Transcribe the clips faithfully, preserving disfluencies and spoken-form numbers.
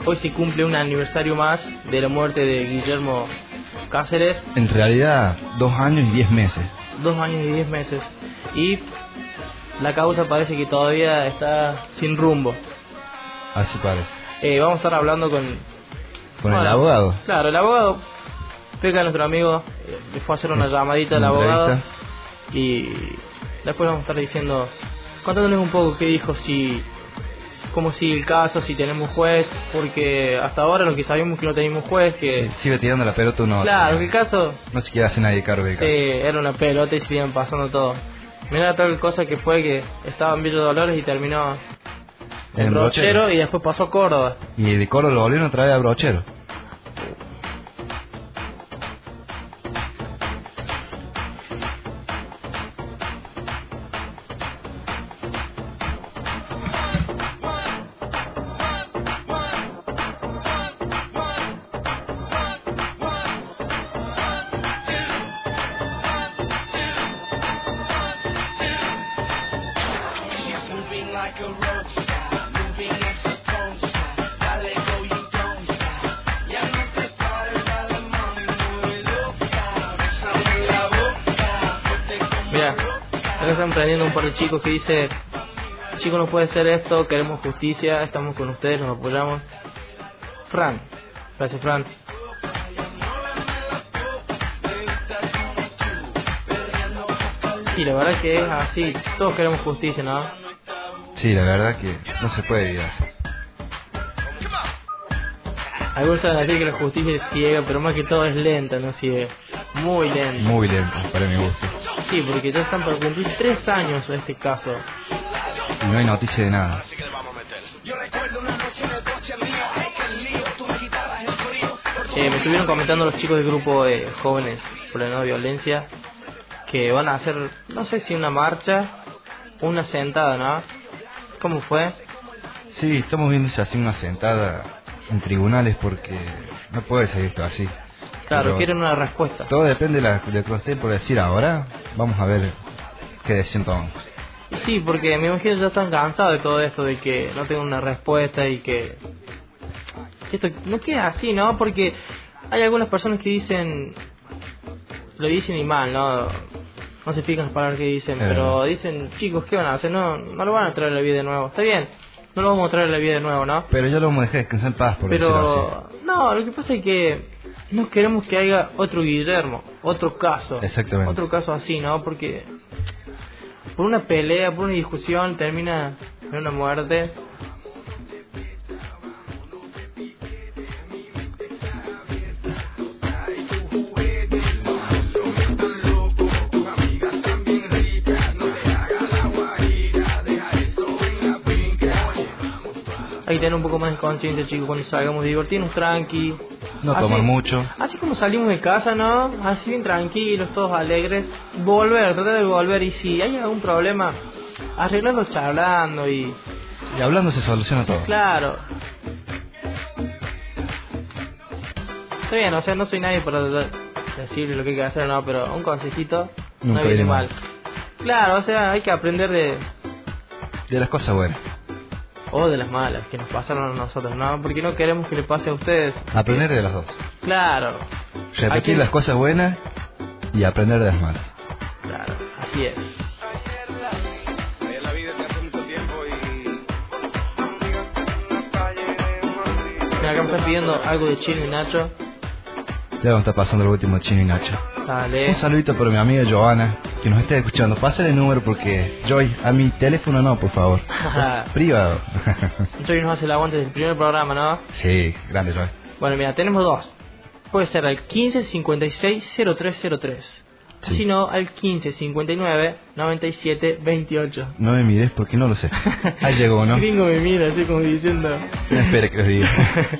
hoy se cumple un aniversario más de la muerte de Guillermo Cáceres. En realidad, dos años y diez meses. Dos años y diez meses. Y la causa parece que todavía está sin rumbo. Así parece. Eh, vamos a estar hablando con... Con bueno, el abogado. Claro, el abogado. Peca, nuestro amigo, eh, le fue a hacer una llamadita al abogado. Y después vamos a estar diciendo, contándoles un poco qué dijo, si... cómo sigue el caso, si tenemos juez, porque hasta ahora lo que sabíamos que no teníamos juez, que... Sí, sigue tirando la pelota uno. Claro, que el caso... No se quiere hacer nadie cargo del caso. Sí, era una pelota y se iban pasando todo. Mira tal cosa que fue que estaba en Villa Dolores y terminó en, en Brochero, Brochero y después pasó a Córdoba. Y de Córdoba lo volvieron a traer a Brochero. Están prendiendo un par de chicos que dice: chicos, no puede ser esto, queremos justicia, estamos con ustedes, nos apoyamos. Fran, gracias Fran. Sí, la verdad que es así, todos queremos justicia, ¿no? Sí, la verdad que no se puede vivir así. Algunos saben decir que la justicia es ciega, pero más que todo es lenta, no ciega. Muy lenta. Muy lenta, para mi gusto. Sí, porque ya están por cumplir tres años de este caso. Y no hay noticia de nada. Eh, me estuvieron comentando los chicos del grupo de jóvenes por la no violencia que van a hacer, no sé si una marcha o una sentada, ¿no? ¿Cómo fue? Sí, estamos viendo si hacen una sentada en tribunales porque no puede seguir esto así. Claro, pero quieren una respuesta. Todo depende de, la, de lo que usted por decir ahora. Vamos a ver qué decisión tomamos. Sí, porque me imagino que ya están cansados de todo esto, de que no tengan una respuesta y que, que esto no queda así, ¿no? Porque hay algunas personas que dicen, lo dicen y mal, ¿no? No se fijan las palabras que dicen, eh. pero dicen, chicos, ¿qué van a hacer? No, no lo van a traer a la vida de nuevo. Está bien, no lo vamos a traer a la vida de nuevo, ¿no? Pero ya lo vamos a dejar descansar en paz, por decirlo así. Pero, no, lo que pasa es que no queremos que haya otro Guillermo, otro caso. Exactamente. Otro caso así, ¿no? Porque por una pelea, por una discusión, termina en una muerte. Hay que tener un poco más de conciencia, chicos, cuando salgamos, divertirnos tranqui. No así, tomar mucho. Así como salimos de casa, ¿no? Así bien tranquilos, todos alegres. Volver, tratar de volver. Y si hay algún problema, arreglarlo charlando y... Y hablando se soluciona todo. Claro. Está bien, o sea, no soy nadie para decirle lo que hay que hacer, no, pero un consejito nunca no viene mal. mal. Claro, o sea, hay que aprender de... De las cosas buenas. O de las malas que nos pasaron a nosotros, ¿no? Porque no queremos que le pase a ustedes. Aprender de las dos. Claro. Repetir que... las cosas buenas y aprender de las malas. Claro, así es. Mira, acá me están pidiendo algo de Chino y Nacho. Ya vamos a estar pasando el último Chino y Nacho. Dale. Un saludito para mi amiga Joana, que nos esté escuchando. Pásale el número porque Joy, a mi teléfono no, por favor. Privado. Joy nos hace el aguante del primer programa, ¿no? Sí, grande Joy. Bueno, mira, tenemos dos. Puede ser al quince cincuenta y seis cero tres cero tres. Sí. Si no, al quince cincuenta y nueve noventa y siete veintiocho. No me mires porque no lo sé. Ahí llegó, ¿no? Gringo me mira así como diciendo... No espere que les diga.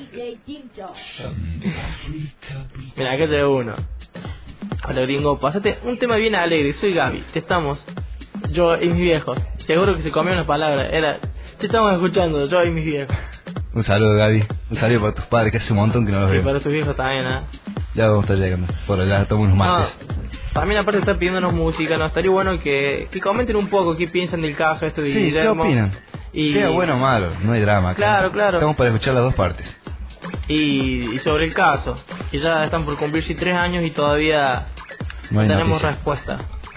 Mira, acá llegó uno. Hola gringo, pásate un tema bien alegre. Soy Gaby, te estamos... Yo y mis viejos. Seguro que se comió una palabra. Era... Te estamos escuchando, yo y mis viejos. Un saludo, Gaby. Un saludo para tus padres, que hace un montón que no los veo. Y para tus viejos también, ¿eh? Ya vamos a estar llegando. Por allá tomo unos mates. No, también aparte de estar pidiéndonos música, ¿no? Estaría bueno que, que comenten un poco qué piensan del caso este de sí, Guillermo. ¿qué opinan? Y... Sea bueno o malo, no hay drama. Claro, acá. claro. Estamos para escuchar las dos partes. Y, y sobre el caso, que ya están por cumplirse tres años y todavía no, no tenemos noticia. respuesta.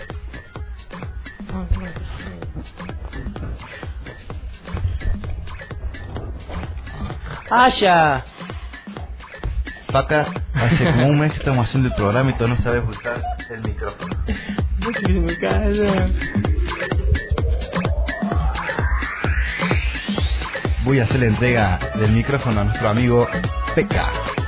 ¡Aya! Paca, hace como un mes que estamos haciendo el programa y tú no sabes usar el micrófono. No se me calla. Voy a hacer la entrega del micrófono a nuestro amigo Peca.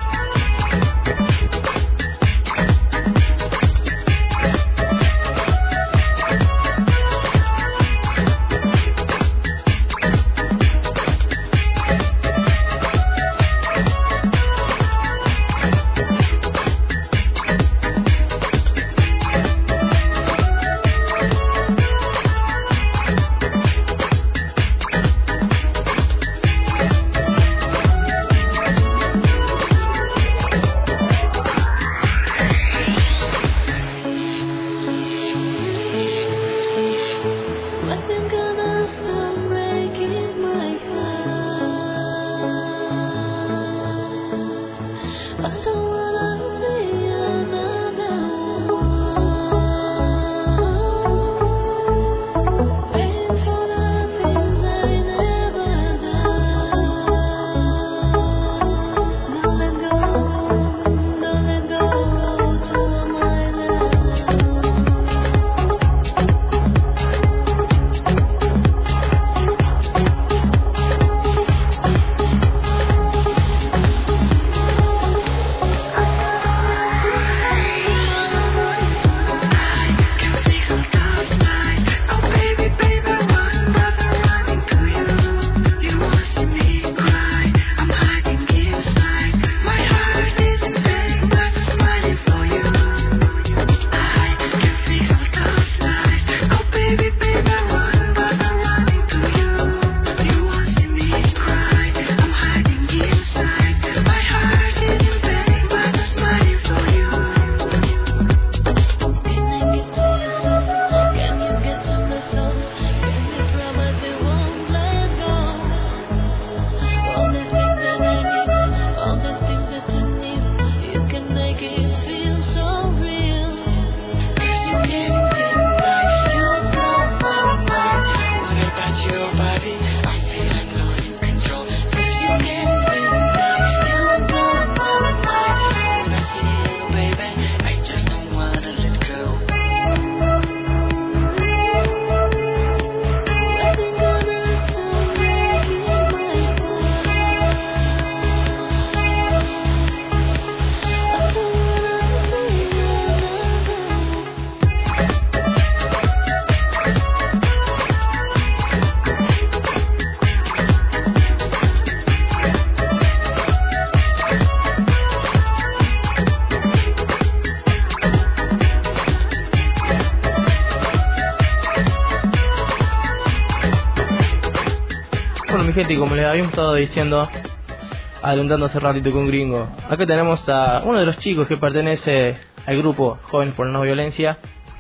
Gente, y como les habíamos estado diciendo, adelantando hace ratito con Gringo, acá tenemos a uno de los chicos que pertenece al grupo Jóvenes por la No Violencia.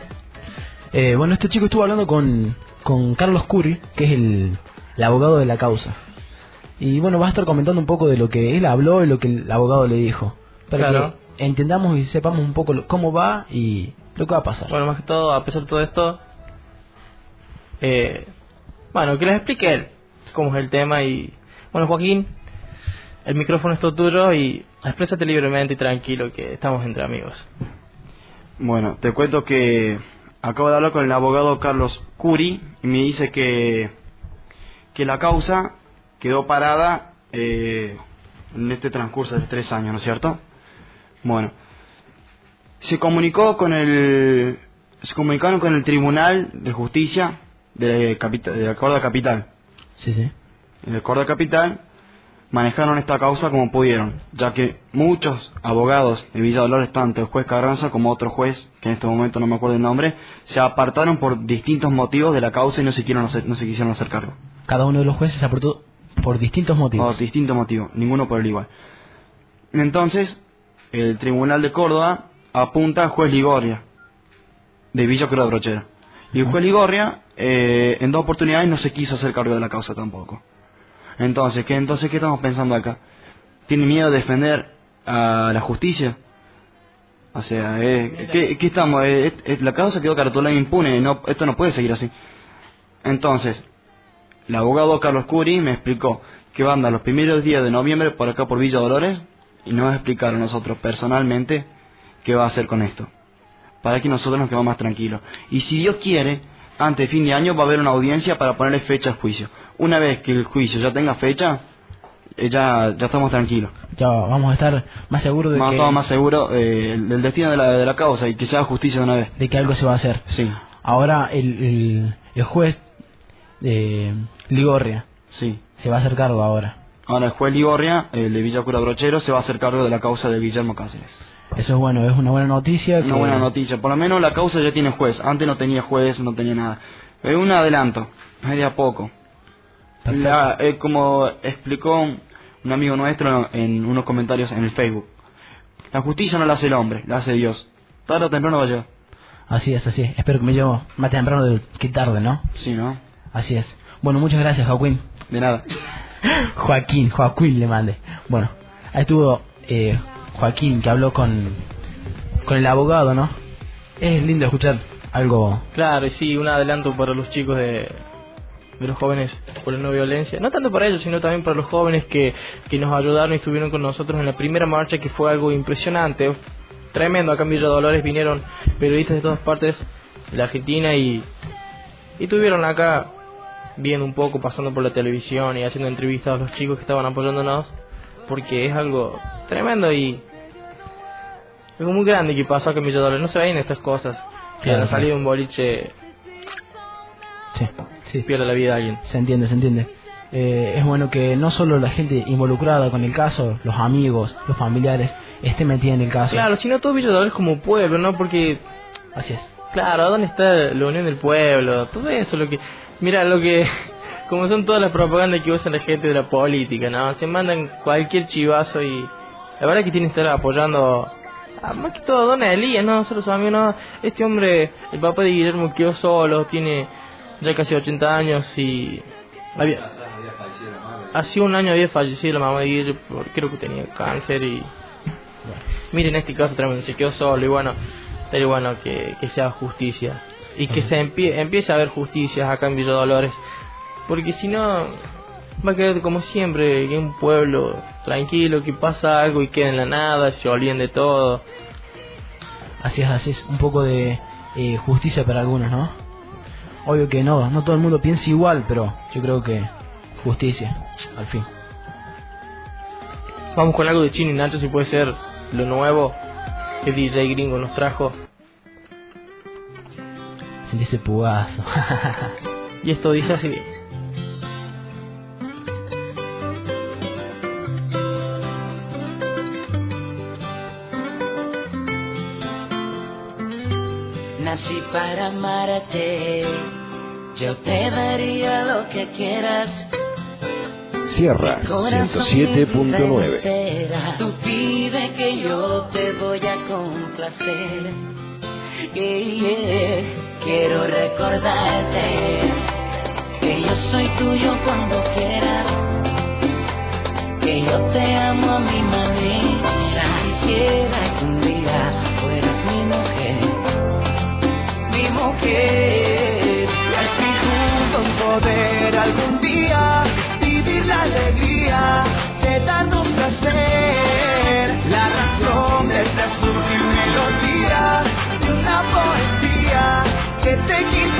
Eh, bueno, este chico estuvo hablando con, con Carlos Curry, que es el, el abogado de la causa. Y bueno, va a estar comentando un poco de lo que él habló y lo que el abogado le dijo, para Claro. que entendamos y sepamos un poco lo, cómo va y lo que va a pasar. Bueno, más que todo, a pesar de todo esto, eh, bueno, que les explique él cómo es el tema. Y bueno, Joaquín, el micrófono es todo tuyo y exprésate libremente y tranquilo, que estamos entre amigos. Bueno, te cuento que acabo de hablar con el abogado Carlos Curry y me dice que que la causa quedó parada eh, en este transcurso de tres años, ¿no es cierto? Bueno, se comunicó con el se comunicaron con el Tribunal de Justicia de, Capita, de la Córdoba Capital. Sí, sí. En el Córdoba Capital manejaron esta causa como pudieron, ya que muchos abogados de Villa Dolores, tanto el juez Carranza como otro juez, que en este momento no me acuerdo el nombre, se apartaron por distintos motivos de la causa y no se quisieron hacer, no se quisieron hacer cargo. Cada uno de los jueces se aportó por distintos motivos. Por distintos motivos, ninguno por el igual. Entonces, el Tribunal de Córdoba apunta al juez Ligorria, de Villa Cruz de Brochera. Y el juez Ligorria, eh, en dos oportunidades no se quiso hacer cargo de la causa tampoco. Entonces, ¿qué, entonces, ¿qué estamos pensando acá? tiene miedo de defender a la justicia. O sea, eh, ¿qué, ¿qué estamos? Eh, eh, la causa quedó cartulada impune, no, esto no puede seguir así. Entonces, el abogado Carlos Curi me explicó que va a andar los primeros días de noviembre por acá por Villa Dolores y nos va a explicar a nosotros personalmente qué va a hacer con esto, para que nosotros nos quedemos más tranquilos. Y si Dios quiere, antes de fin de año va a haber una audiencia para ponerle fecha al juicio. Una vez que el juicio ya tenga fecha, eh, ya, ya estamos tranquilos. Ya vamos a estar más seguros de Vamos a que... estar más seguros eh, del destino de la, de la causa y que se haga justicia de una vez. de que algo se va a hacer. Sí, Ahora el, el, el juez de Ligorria sí. se va a hacer cargo ahora. Ahora el juez Ligorria, el de Villa Cura Brochero, se va a hacer cargo de la causa de Guillermo Cáceres. Eso es bueno, es una buena noticia. Una que... buena noticia. Por lo menos la causa ya tiene juez. Antes no tenía juez, no tenía nada. Es un adelanto, es de a poco. La, eh, como explicó un amigo nuestro en unos comentarios en el Facebook, la justicia no la hace el hombre, la hace Dios. Tarde o temprano va a llegar. Así es, así es. Espero que me llevo más temprano de que tarde, ¿no? Sí, ¿no? Así es. Bueno, muchas gracias, Joaquín. De nada. Joaquín, Joaquín le mandé. Bueno, ahí estuvo eh, Joaquín, que habló con, con el abogado, ¿no? Es lindo escuchar algo... Claro, y sí, un adelanto para los chicos de, de los jóvenes por la no violencia. No tanto para ellos, sino también para los jóvenes que, que nos ayudaron y estuvieron con nosotros en la primera marcha, que fue algo impresionante, tremendo. Acá en Villa Dolores vinieron periodistas de todas partes de la Argentina y, y estuvieron acá viendo un poco, pasando por la televisión y haciendo entrevistas a los chicos que estaban apoyándonos, porque es algo tremendo y algo muy grande que pasó acá en Villa Dolores. No se ven estas cosas, que Claro, han salido claro. un boliche, Sí, sí. pierde la vida a alguien. Se entiende, se entiende. Eh, es bueno que no solo la gente involucrada con el caso, los amigos, los familiares, esté metida en el caso. Claro, sino todo Villa Dolores como pueblo, ¿no? Porque, Así es. claro, ¿dónde está la unión del pueblo? Todo eso, lo que... Mira, lo que... Como son todas las propagandas que usan la gente de la política, ¿no? Se mandan cualquier chivazo y... La verdad que tienen que estar apoyando... A, más que todo, Don Elías, ¿no? Solo sus amigos, ¿no? Este hombre, el papá de Guillermo, quedó solo, tiene ya casi ochenta años y... Había... Hace un año había fallecido la mamá de Guillermo, creo que tenía cáncer y... Miren este caso tremendo, se quedó solo y bueno, estaría bueno que, que se haga justicia y que se empie, empiece a haber justicia acá en Villa Dolores, porque si no va a quedar como siempre, que un pueblo tranquilo, que pasa algo y queda en la nada, se olviden de todo. Así es, así es. Un poco de eh, justicia para algunos, ¿no? Obvio que no, no todo el mundo piensa igual, pero yo creo que justicia, al fin. Vamos con algo de Chino y Nacho, si puede ser lo nuevo que D J Gringo nos trajo. Sentí ese pugazo. Y esto dice así. Nací para amarte, yo te daría lo que quieras. Sierra ciento siete punto nueve. Tú pide que yo te voy a complacer. Yeah, yeah. Quiero recordarte que yo soy tuyo cuando quieras, que yo te amo a mi manera. Quisiera que un día fueras mi mujer, mi mujer. Y al fin juntos poder algún día vivir la alegría de darnos placer. La razón de esta sutil melodía de una poesía que te quise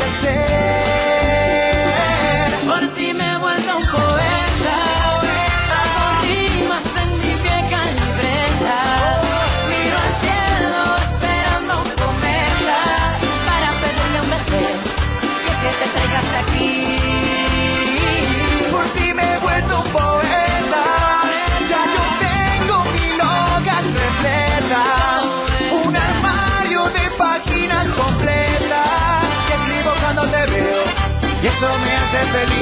hacer. Por ti me he vuelto un poeta, hago rimas en mi vieja libreta. Miro al cielo esperando un cometa para pedirle un deseo que te traiga hasta aquí. Por ti me he vuelto un poeta, ya yo tengo mil hojas repletas, un armario de páginas completas, que escribo cuando te veo, y eso me hace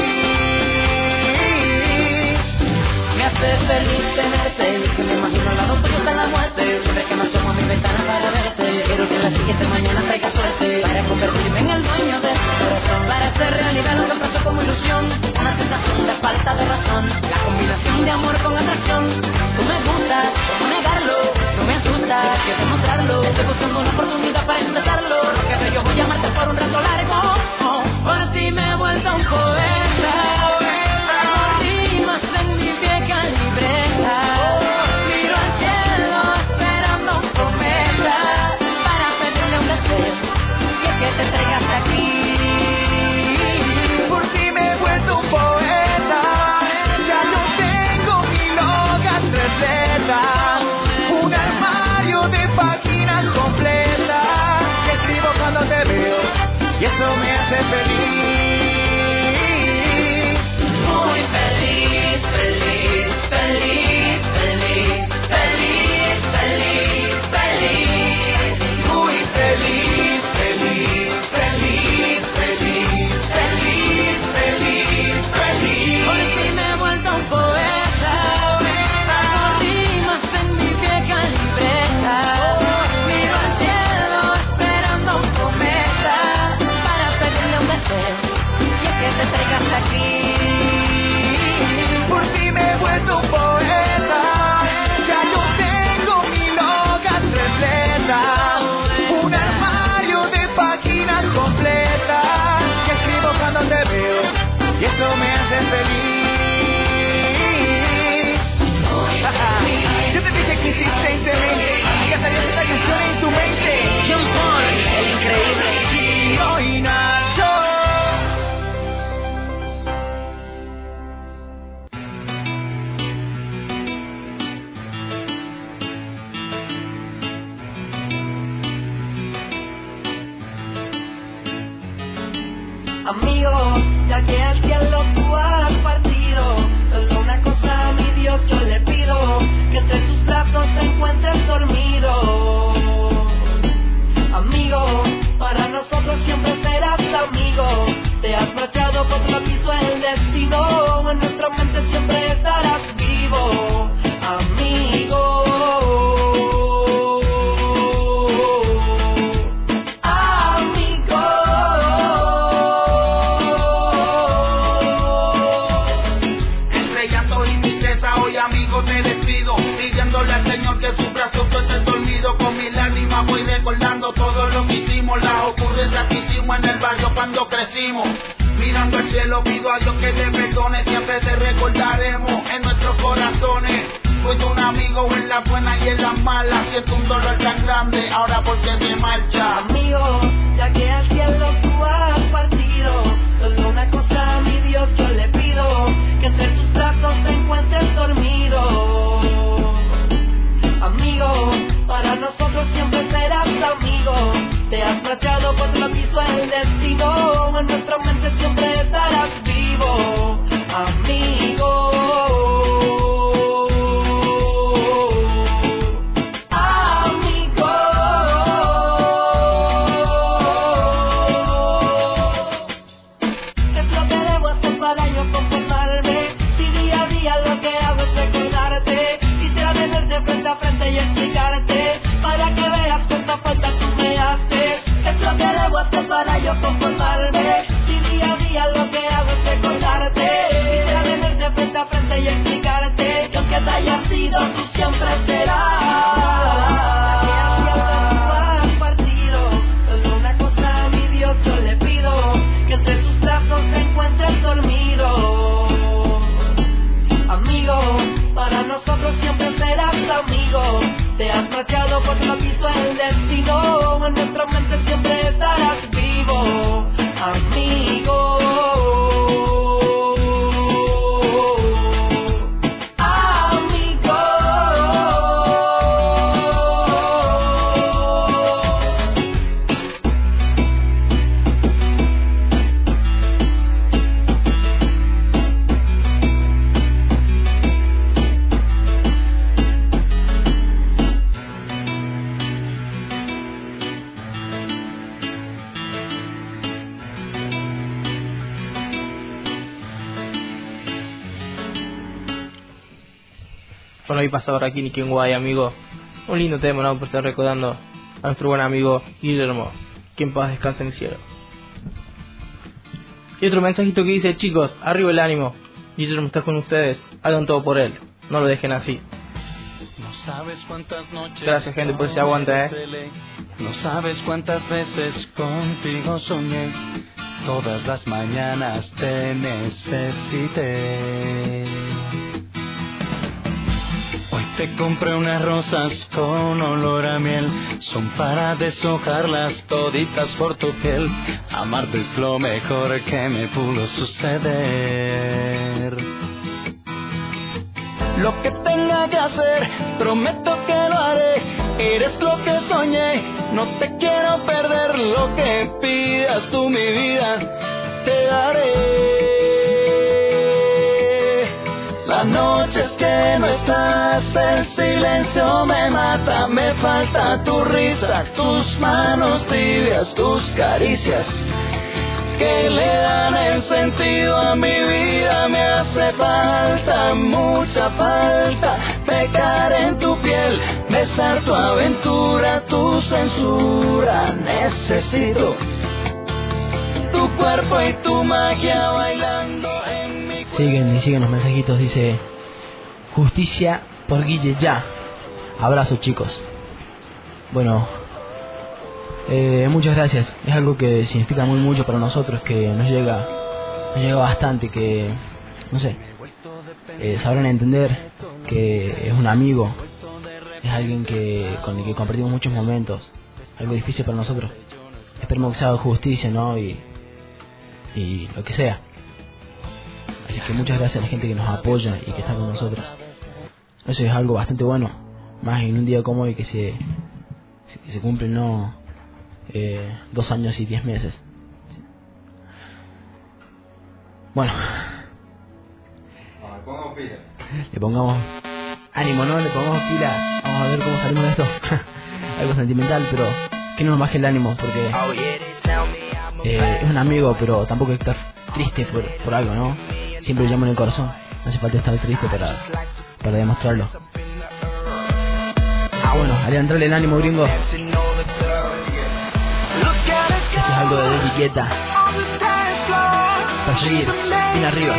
feliz. Me hace feliz tenerte, y que me imagino al lado tuyo hasta la muerte. Siempre que me asomo a mi ventana para verte, quiero que la siguiente mañana traiga suerte, para convertirme en el dueño de tu corazón, para hacer realidad lo que empezó como ilusión, una sensación de falta de razón, la combinación de amor con atracción. Tú me Estoy buscando una oportunidad para intentarlo. Porque yo voy a amarte por un rato largo. Oh, por ti me he vuelto un poeta. Hago rimas en mi vieja libreta. Miro al cielo esperando un cometa para pedirle un deseo y es que te traigas aquí. Por ti me he vuelto un poeta. Ya no tengo mil hojas recetas. Un armario de páginas completas que escribo cuando te veo y eso me hace feliz. Muy feliz, feliz, feliz, feliz, feliz, feliz, feliz. Muy feliz, feliz, feliz, feliz, feliz, feliz, feliz. Por ti me he vuelto un poeta. Hago rimas en mi vieja libreta. Miro al cielo esperando un cometa para pedirle un deseo y es que te traigas aquí. Por ti me he vuelto un poeta. Ya yo tengo mil hojas recetas. Un armario de páginas completas que escribo cuando te veo y eso me hace feliz. Yo te dije que insistentemente que salió esta canción en tu mente. John Paul, el increíble. Gio y Nacho. Amigo, ya que al cielo tú has partido, solo una cosa a mi Dios yo le pido, que entre tus brazos te encuentres dormido. Amigo, para nosotros siempre serás amigo, te has marchado por otro piso el destino, en nuestra mente siempre estarás vivo, amigo. Al Señor que su brazo tú estés dormido. Con mis lágrimas voy recordando todo lo que hicimos, las ocurrencias que hicimos en el barrio cuando crecimos. Mirando al cielo pido a Dios que te perdone, siempre te recordaremos en nuestros corazones. Fuiste un amigo en las buenas y en las malas, siento un dolor tan grande ahora porque te marchas. Amigo, ya que al cielo tú has partido, solo una cosa a mi Dios yo le pido, que entre tus brazos te encuentres dormido. Amigo, para nosotros siempre serás amigo, te has marchado por lo quiso el destino, en nuestra mente siempre estarás vivo, amigo. Frente y explicarte para que veas cuánta falta tú me haces. Es lo que debo hacer para yo conformarme. Si día a día lo que hago es recordarte, quisiera tenerte frente a frente y explicarte que aunque te haya sido tú siempre serás. Que hacia el has partido, solo una cosa a mi Dios yo le pido, que entre sus brazos te encuentres dormido. Amigo, para nosotros siempre serás amigo, te has marchado por lo quiso el destino, en nuestra mente siempre estarás vivo, amigo. Bueno, ahí pasa ahora aquí Nicky Guay, amigo. Un lindo tema, ¿no? Por estar recordando a nuestro buen amigo Guillermo, que en paz descanse en el cielo. Y otro mensajito que dice: chicos, arriba el ánimo. Guillermo está con ustedes, hagan todo por él, no lo dejen así. No sabes cuántas noches. Gracias, gente, por ese aguante, eh. No sabes cuántas veces contigo soñé. Todas las mañanas te necesité. Hoy te compré unas rosas con olor a miel. Son para deshojarlas toditas por tu piel. Amarte es lo mejor que me pudo suceder. Lo que tenga que hacer, prometo que lo haré. Eres lo que soñé, no te quiero perder. Lo que pidas tú, mi vida, te daré. Las noches que no estás, el silencio me mata. Me falta tu risa, tus manos tibias, tus caricias que le dan el sentido a mi vida. Me hace falta, mucha falta, pecar en tu piel, besar tu aventura, tu censura. Necesito tu cuerpo y tu magia bailando en mi cuerpo. Siguen y siguen los mensajitos, dice justicia por Guille ya. Abrazo, chicos. Bueno, eh, muchas gracias. Es algo que significa muy mucho para nosotros, que nos llega, nos llega bastante, que no sé, eh, sabrán entender que es un amigo, es alguien que con el que compartimos muchos momentos, algo difícil para nosotros. Esperemos que se haga justicia, ¿no? Y, y lo que sea. Así que muchas gracias a la gente que nos apoya y que está con nosotros. Eso es algo bastante bueno, más en un día como hoy que se, que se cumplen, ¿no? Eh, dos años y diez meses. Bueno, le pongamos ánimo, ¿no? Le pongamos pila. Vamos a ver cómo salimos de esto. Algo sentimental, pero que no nos baje el ánimo, porque eh, es un amigo, pero tampoco hay que estar triste por, por algo, ¿no? Siempre llamo en el corazón. No hace falta estar triste para, para demostrarlo. Ah, bueno, haré entrarle el ánimo, gringo. Esto es algo de David Guetta. Para seguir bien arriba.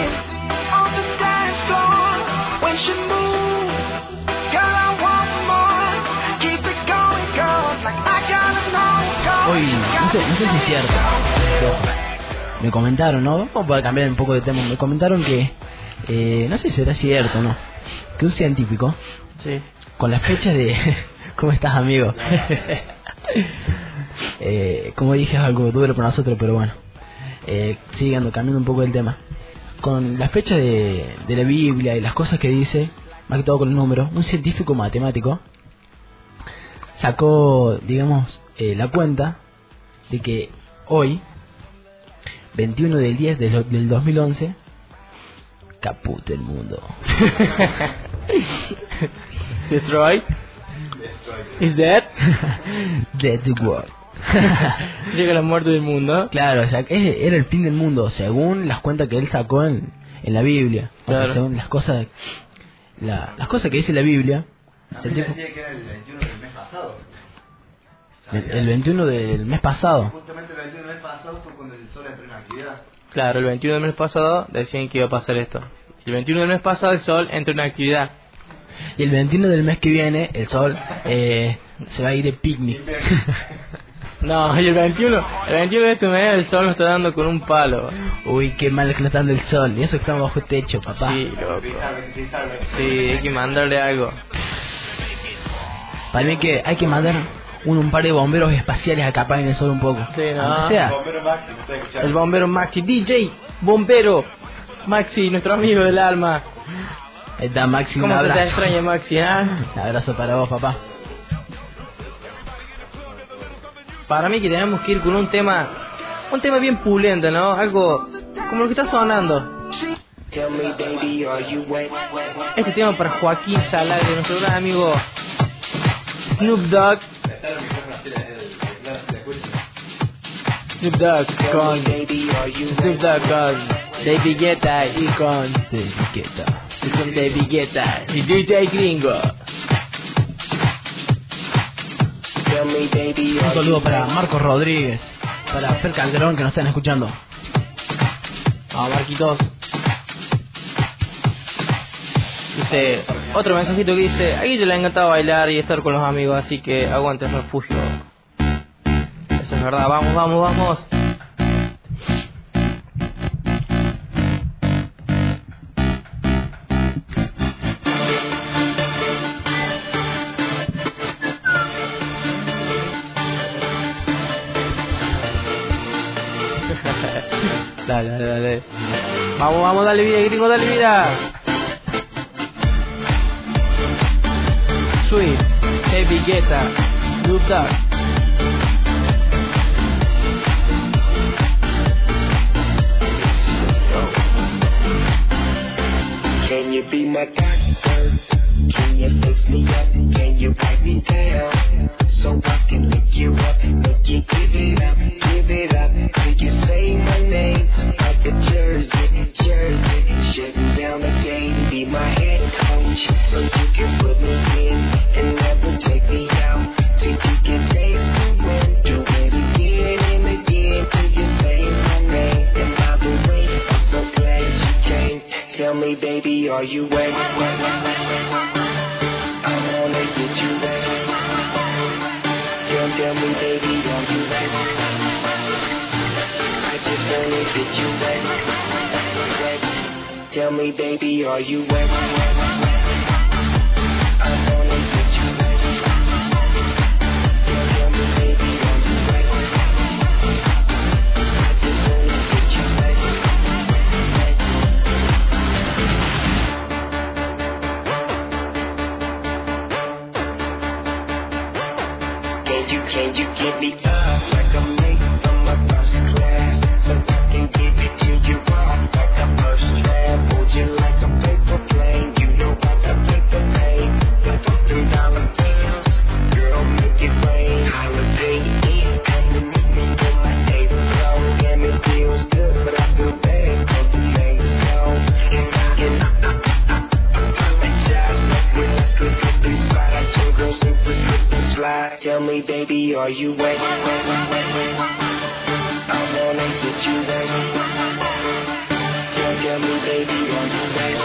Hoy, no sé, no sé si es cierto, pero me comentaron, ¿no? Vamos a cambiar un poco de tema. Me comentaron que, eh, no sé si será cierto, ¿no? Que un científico, sí, con las fechas de... ¿Cómo estás, amigo? eh, como dije, es algo duro para nosotros, pero bueno. Eh, siguiendo, cambiando un poco el tema. Con las fechas de, de la Biblia y las cosas que dice, más que todo con los números, un científico matemático sacó, digamos, eh, la cuenta de que hoy, veintiuno del diez del, del dos mil once, caput el mundo. Destroy. Is dead. Dead the world. Llega la muerte del mundo. Claro, o sea, era el fin del mundo, según las cuentas que él sacó en, en la Biblia. O claro. sea, según las cosas, la, las cosas que dice la Biblia. A mí me decía que era el veintiuno del mes pasado. El, el veintiuno del mes pasado. Justamente el veintiuno del mes pasado fue cuando el sol entró en actividad. Claro, el veintiuno del mes pasado decían que iba a pasar esto. El veintiuno del mes pasado el sol entra en actividad. Y el veintiuno del mes que viene el sol eh, se va a ir de picnic. No, y el veintiuno, el veintiuno de este mes el sol nos está dando con un palo. Uy, qué mal que nos está dando el sol. Y eso que estamos bajo techo, papá. Sí, loco. Sí, hay que mandarle algo. Para mí que hay que mandar un, un par de bomberos espaciales a acapar en el sol un poco. Sí, no. Aunque sea. El bombero Maxi, D J, bombero Maxi, nuestro amigo del alma. Ahí está Maxi, un ¿Cómo se abrazo. te extraña, Maxi? ¿eh? Un abrazo para vos, papá. Para mí que tenemos que ir con un tema, un tema bien pulento, ¿no? Algo como lo que está sonando. Este tema para Joaquín Salagre, nuestro gran amigo Snoop Dogg. Snoop Dogg con Snoop Dogg con David Guetta y con David Guetta. y con David Guetta y D J Gringo. Un saludo para Marcos Rodríguez, para Fer Calderón, que nos están escuchando. Ah, Marquitos. Dice, otro mensajito que dice, a Guille le encanta bailar y estar con los amigos, así que aguante el refugio. Eso es verdad, vamos, vamos, vamos. Dale, dale, dale. Vamos, vamos, dale vida, gringo, dale vida. Sweet, Baby Guetta, Snoop Dogg. Can you be my doctor? Can you fix me up? Can you wipe me down? So I can lick you up, make you give it up, give it up. Till you say my name, like a jersey, jersey. Shutting down the game, be my head coach, so you can put me in and never take me out. Till you can taste the win, do it again and again. Till you say my name, and by the way, I'm so glad you came. Tell me, baby, are you wet? I wanna get you wet. Tell, tell me, baby, are you wet? I just wanna get you wet. Wet. Tell me, baby, are you wet? I wanna get you wet. Tell, tell me, baby, are you wet? I just wanna get you wet. Wet. Can you, can you give me up like I'm late from my first class? So I can give it to you up like a first draft. Hold you like a paper plane. You know I got paper pain. Like up them dollar bills. Girl, make it rain. Holiday Inn. Come to meet me in my April. Damn, it feels good, but I feel bad for the next go. And I, and I, I, I, I apologize. But when I slip up inside, I told girls it was slip and slide. Tell me, baby, are you wet? I wanna get you wet. Tell, tell me, baby, are you wet?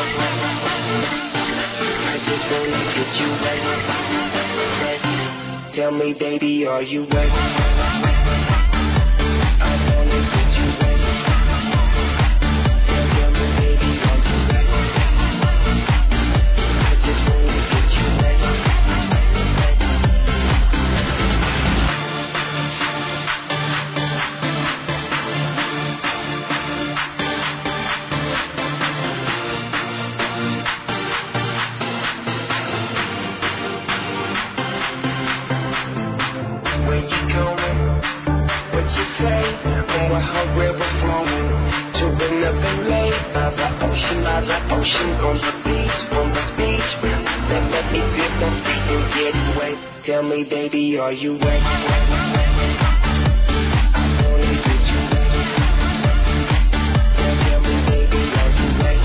I just wanna get you wet. Wet. Tell me, baby, are you wet? I wanna get you wet. Tell, tell me, baby, are you wet? I just wanna get you wet. Where you going? What you say? Oh, her river flowing to another lake by the ocean, by the ocean, on the beach, on the beach. Let, let me dip my feet and get wet. Tell me, baby, are you wet? I wanna get you wet. Tell, tell me, baby, are you wet?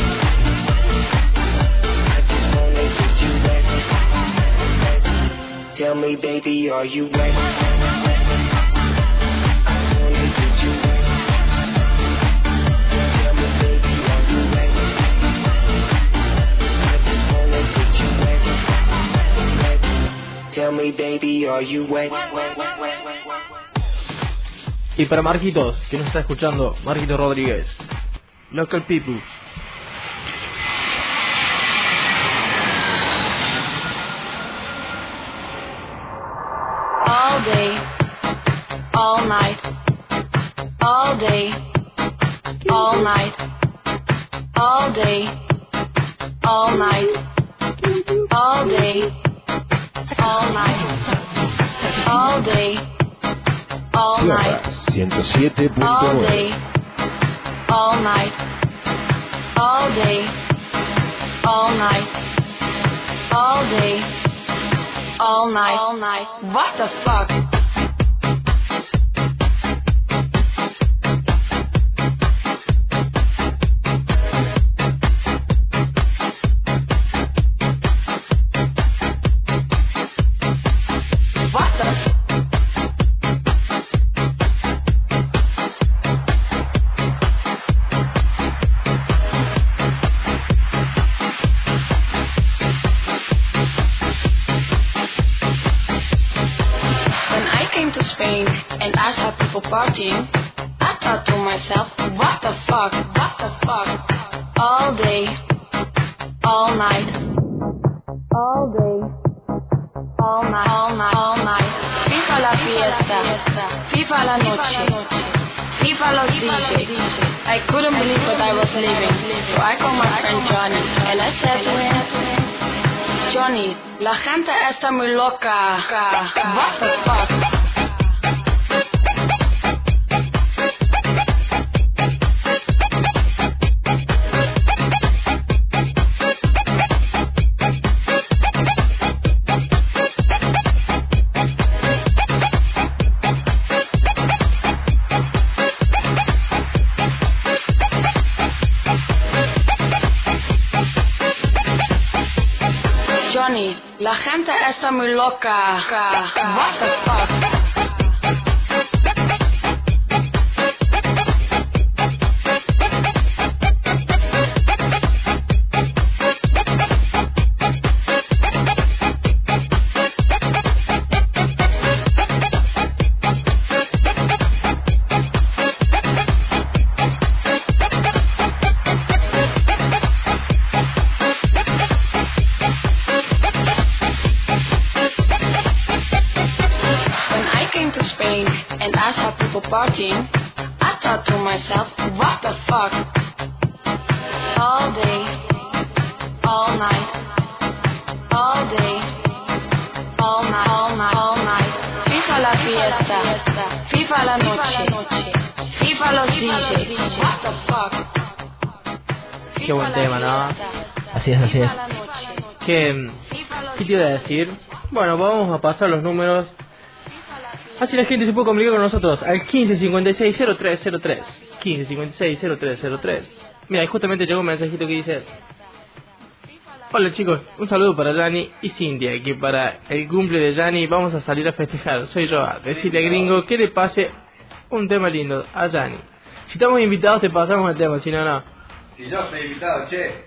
I just wanna get you wet. Wet. Tell me, baby, are you wet? Tell me, baby, are you wet? Y para Marquitos, que nos está escuchando, Marquito Rodríguez, Local People. All day, all night, all day, all night, all day, all night, all day, all night, all day, all night, ciento siete punto all nueve. day, all night, all day, all night, all day, all night, all night. What the fuck? people partying, I thought to myself, what the fuck, what the fuck? All day, all night, all day, all night, all night, all night. FIFA la fiesta, FIFA la noche, FIFA los D Js. I couldn't believe what I was living, so I called my friend Johnny, and I said to him, Johnny, la gente está muy loca, what the fuck? Johnny, la gente está muy loca. What the fuck? Partying, I thought to myself, what the fuck? All day, all night, all day, all night, all night, all night. FIFA la fiesta, FIFA la noche, FIFA los D Js. What the fuck? Qué buen tema, ¿no? Así es, así es. ¿Qué, ¿Qué te iba a decir? Bueno, vamos a pasar los números. Así la gente se puede comunicar con nosotros al quince cincuenta y seis cero tres cero tres. quince cincuenta y seis cero tres cero tres. Mira, y justamente llegó un mensajito que dice: hola chicos, un saludo para Yanni y Cintia, que para el cumple de Yanni vamos a salir a festejar. Soy yo, decirle a Gringo que le pase un tema lindo a Yanni. Si estamos invitados te pasamos el tema, si no, no. Si yo estoy invitado, che.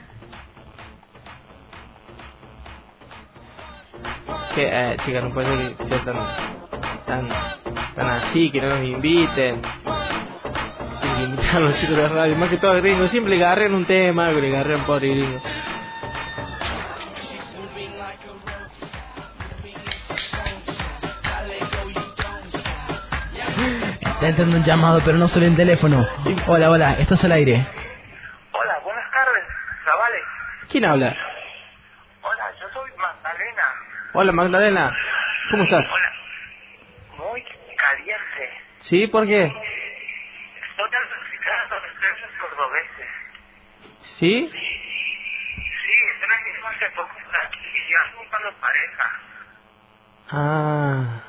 Que, eh, chicas, no puede ser que sea tan... Tan, tan así, que no nos inviten. Tienen que invitar a los chicos de la radio, más que todo Gringo. Siempre le agarran un tema, algo le agarran pobre Gringo. Está entrando un llamado, pero no suena el teléfono. Hola, hola, estás al aire. Hola, buenas tardes, chavales. ¿Quién habla? Hola, yo soy Magdalena. Hola Magdalena, ¿cómo estás? Hola. Muy caliente. ¿Sí? ¿Por qué? Estoy intoxicada con los presos cordobeses. ¿Sí? Sí, estoy aquí hace poco por aquí y ya estoy buscando pareja. Ah.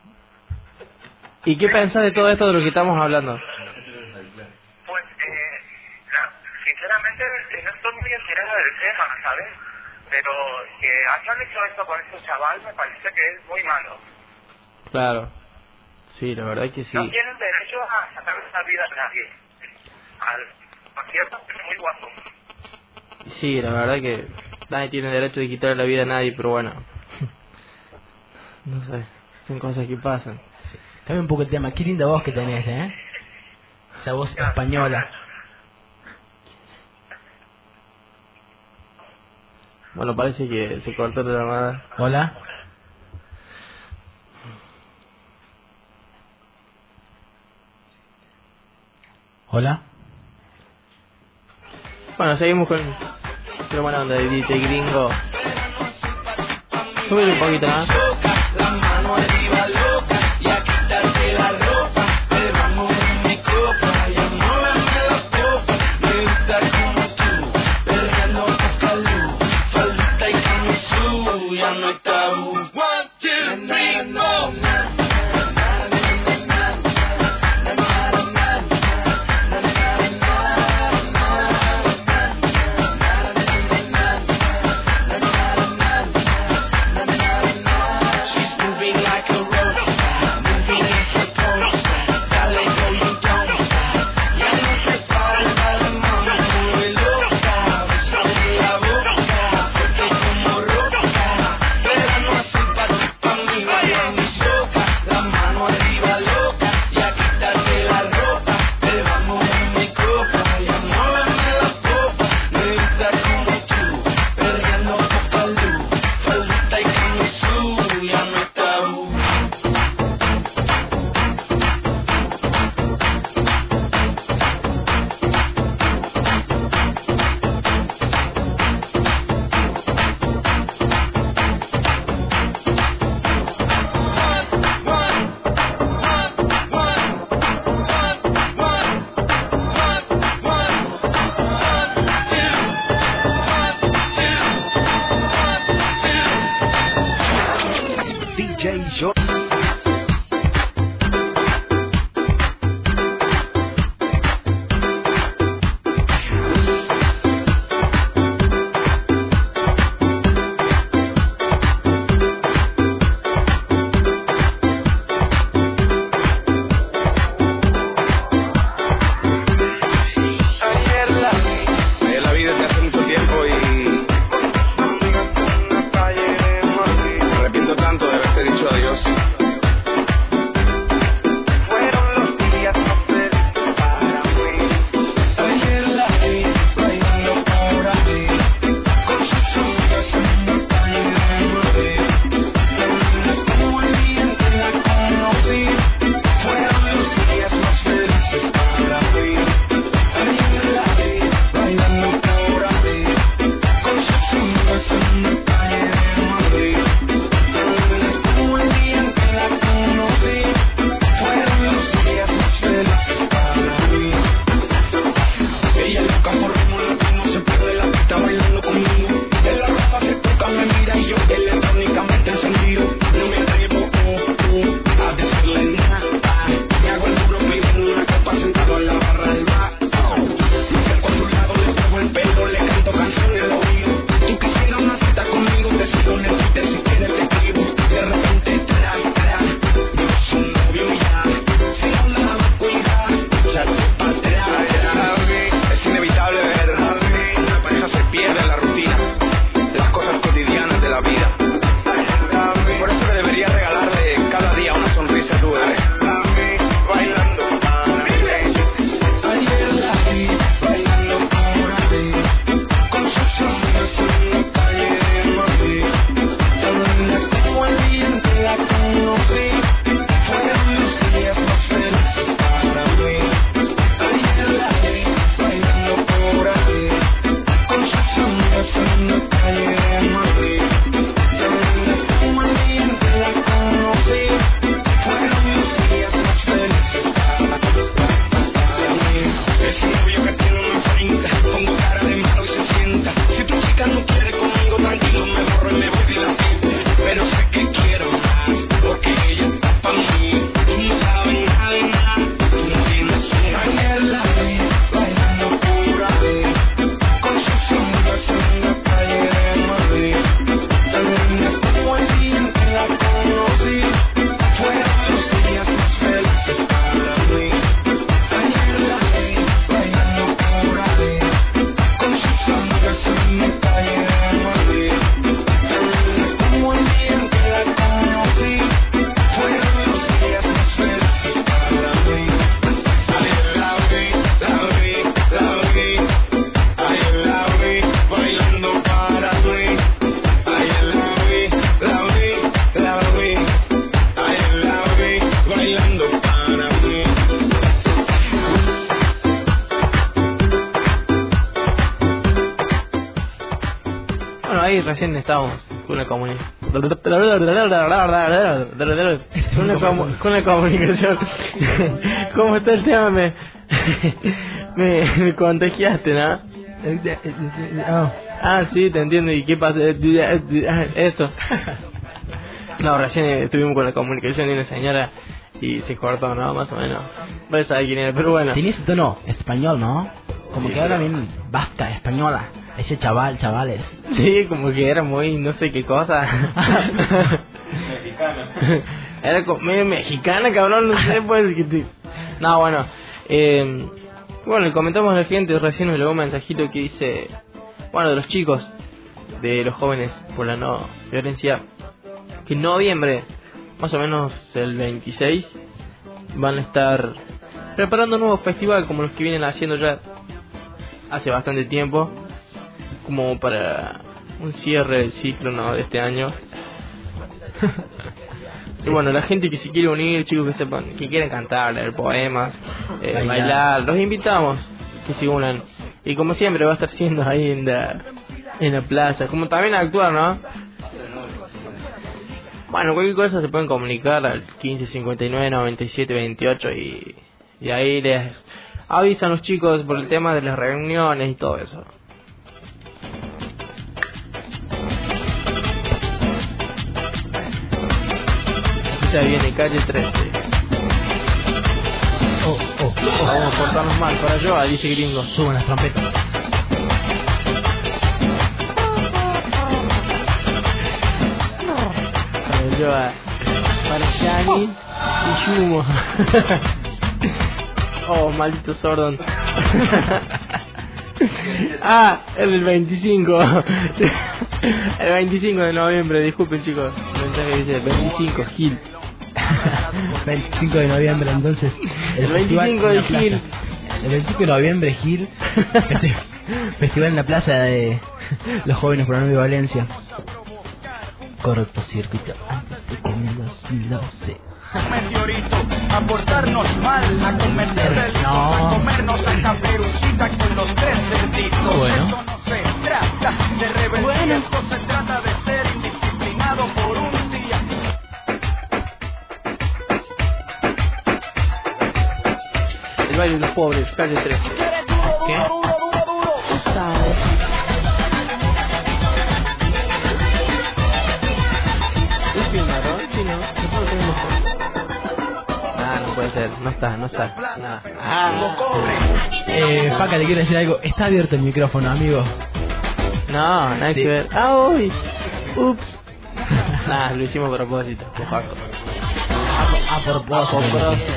¿Y qué pensás de todo esto de lo que estamos hablando? Pues, eh, la, sinceramente, no estoy muy enterada del tema, ¿sabes? Pero que hayan hecho esto con este chaval me parece que es muy malo. Claro. Sí, la verdad que sí. No tienen derecho a sacar la vida de nadie. Al, por cierto, es muy guapo. Sí, la verdad que nadie tiene derecho de quitarle la vida a nadie, pero bueno. No sé, son cosas que pasan. Cambia un poco el tema, qué linda voz que tenés, ¿eh? Esa voz española. Bueno, parece que se cortó la llamada. Hola. Hola. Bueno, seguimos con la buena onda de D J Gringo. Súbele un poquito, ¿eh? La mano arriba loca y a quitarte la ropa. Te vamos en mi copa y amórame las copas. Me gusta como tú, perreando hasta luz. Falta y camisú, ya no hay tabú. One, two, three, go. J. Joy. Recién estábamos con una comunicación con una, comu con una comunicación. ¿Cómo está el tema? Me, me, me contagiaste, ¿no? Ah, sí, te entiendo. ¿Y qué pasa? Eso. No, recién estuvimos con la comunicación de una señora y se cortó, ¿no? Más o menos. No sabes quién era, pero bueno. Tenía ese tono español, ¿no? Como sí, que habla bien vasca, española. Ese chaval, chavales. Sí, como que era muy no sé qué cosa. Mexicana. Era como medio mexicana, cabrón, no sé, pues. Que te... No, bueno. Eh, bueno, le comentamos a la gente, recién nos llegó un mensajito que dice, bueno, de los chicos, de los jóvenes por la no violencia, que en noviembre, más o menos el veintiséis, van a estar preparando un nuevo festival como los que vienen haciendo ya hace bastante tiempo, como para un cierre del ciclo, ¿no?, de este año. Y bueno, la gente que se quiere unir, chicos que sepan, que quieran cantar, leer poemas, eh, bailar. bailar, los invitamos que se unan. Y como siempre va a estar siendo ahí en la, en la plaza, como también actuar, ¿no? Bueno, cualquier cosa se pueden comunicar al quince cincuenta y nueve noventa y siete veintiocho y, y ahí les avisan los chicos por el tema de las reuniones y todo eso. Ya viene calle trece. Oh, oh, oh. Vamos a portarnos mal para yo, dice gringo. Suban las trompetas. Para yo, para Shani y Shumo. Oh, maldito Sordon. Ah, el del veinticinco. El veinticinco de noviembre, disculpen chicos. El mensaje dice veinticinco, Gil. veinticinco de noviembre, entonces. El, el veinticinco de Gil. El veinticinco de noviembre, Gil. Este festival en la plaza de los jóvenes por la nueva Valencia. Cortocircuito antes de que me lo sé. Meteorito, a portarnos mal, a cometer delitos, no. A comernos a Caperucita con los tres cerditos. Bueno. Esto no se trata de rebeldía, bueno. Esto se trata de ser indisciplinado por un día. El baile de los pobres, calle trece. ¿Qué? Tú sabes. ¿Es filmador? Sí, no. Nosotros tenemos foto. Ah, no puede ser. No está, no está. Nada. Ah. Eh, Paca, le quiero decir algo. Está abierto el micrófono, amigo. No, nada Sí. que ver. Ah, uy. Ups. Nah, lo hicimos a propósito. De facto. A, a propósito. A propósito.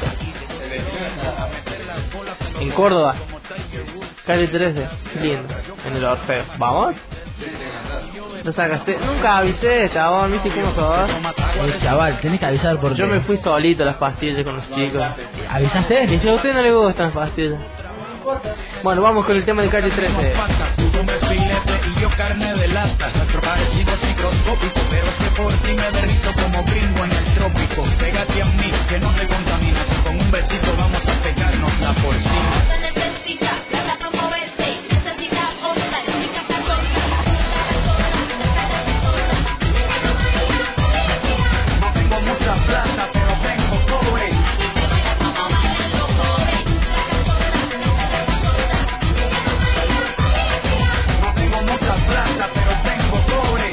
En Córdoba. Calle trece. Lindo. En el Orfeo. ¿Vamos? ¿Lo sacaste? Nunca avisé, chabón. ¿Viste cómo sos? Eh, chaval, tenés que avisar porque... Yo me fui solito a las pastillas con los chicos. ¿Avisaste? Y si a usted no le gustan las pastillas. Bueno, vamos con el tema de calle trece. Y yo carne de lata, nuestro parecido es microscópico, pero es que por ti me derrito como gringo en el trópico. Pégate a mí, que no te contaminas, y con un besito vamos a pegarnos la porcina. No tengo mucha plata, pero tengo cobre. No tengo mucha plata, pero tengo cobre.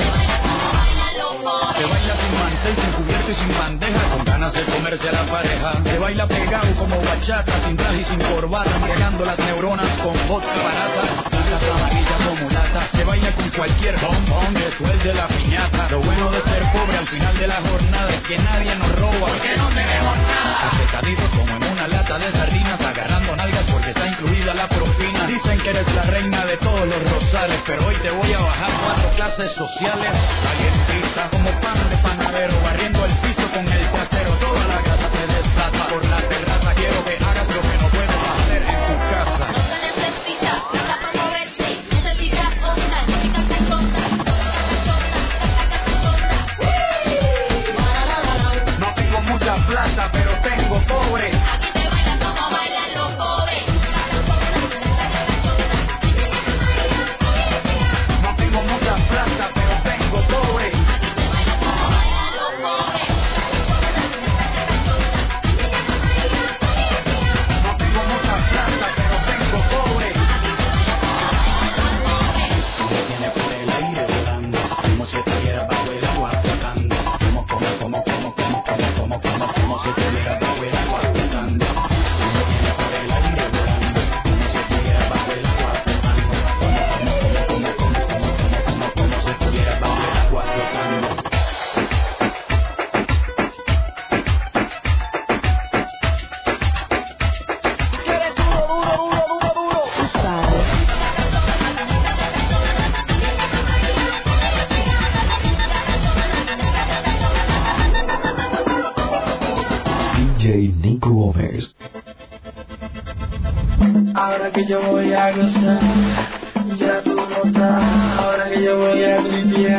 Se baila sin mantel, sin cubierto y sin bandeja, con ganas de comerse a la pareja. Se baila pegado como bachata, sin traje y sin corbata, embriagando las neuronas con vodka barata. Las amarillas o mulatas, se baila con cualquier bombón que suelte la piñata. Lo bueno de ser pobre al final de la jornada es que nadie nos roba, porque no tenemos nada. Apretaditos como en una lata de sardinas, agarrando nalgas porque está incluida la propina. Dicen que eres la reina de todos los rosales, pero hoy te voy a bajar cuatro clases sociales. Calientita como pan de panadero, barriendo el piso con el trasero. Toda la casa se desplaza por la terraza. Quiero que hagas lo que no puedes hacer en tu casa. No tengo mucha plata, pero tengo cobre. No tengo mucha plata, pero tengo cobre. No tengo mucha plata, pero tengo cobre. Me tiene por el aire volando, como si estuviera bajo el agua flotando. Como, como, como, como, como, como, como, como, como si estuviera bajo el agua flotando. Me tiene por el aire volando, como si estuviera bajo el agua flotando. Como, como, como, como, como, como, como, como, como si estuviera bajo el agua flotando. Tú sabes. D J Nico Gómez. Ahora que yo voy a gozar, ya tú no estás. Ahora que yo voy a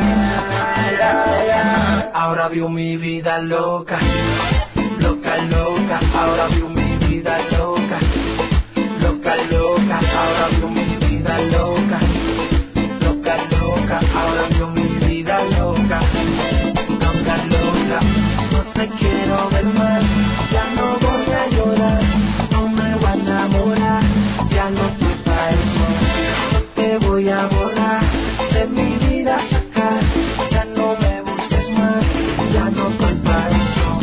tripear, ahora vivo mi vida loca, loca, loca. Ahora vivo mi vida loca, loca, loca. Ahora vivo mi vida loca, loca, loca. Ahora vivo mi vida loca, loca, loca. No te quiero ver más, ya no voy a llorar, no me voy a enamorar, ya no estoy para eso. No te voy a borrar, de mi vida sacar, ya no me busques más, ya no estoy para eso.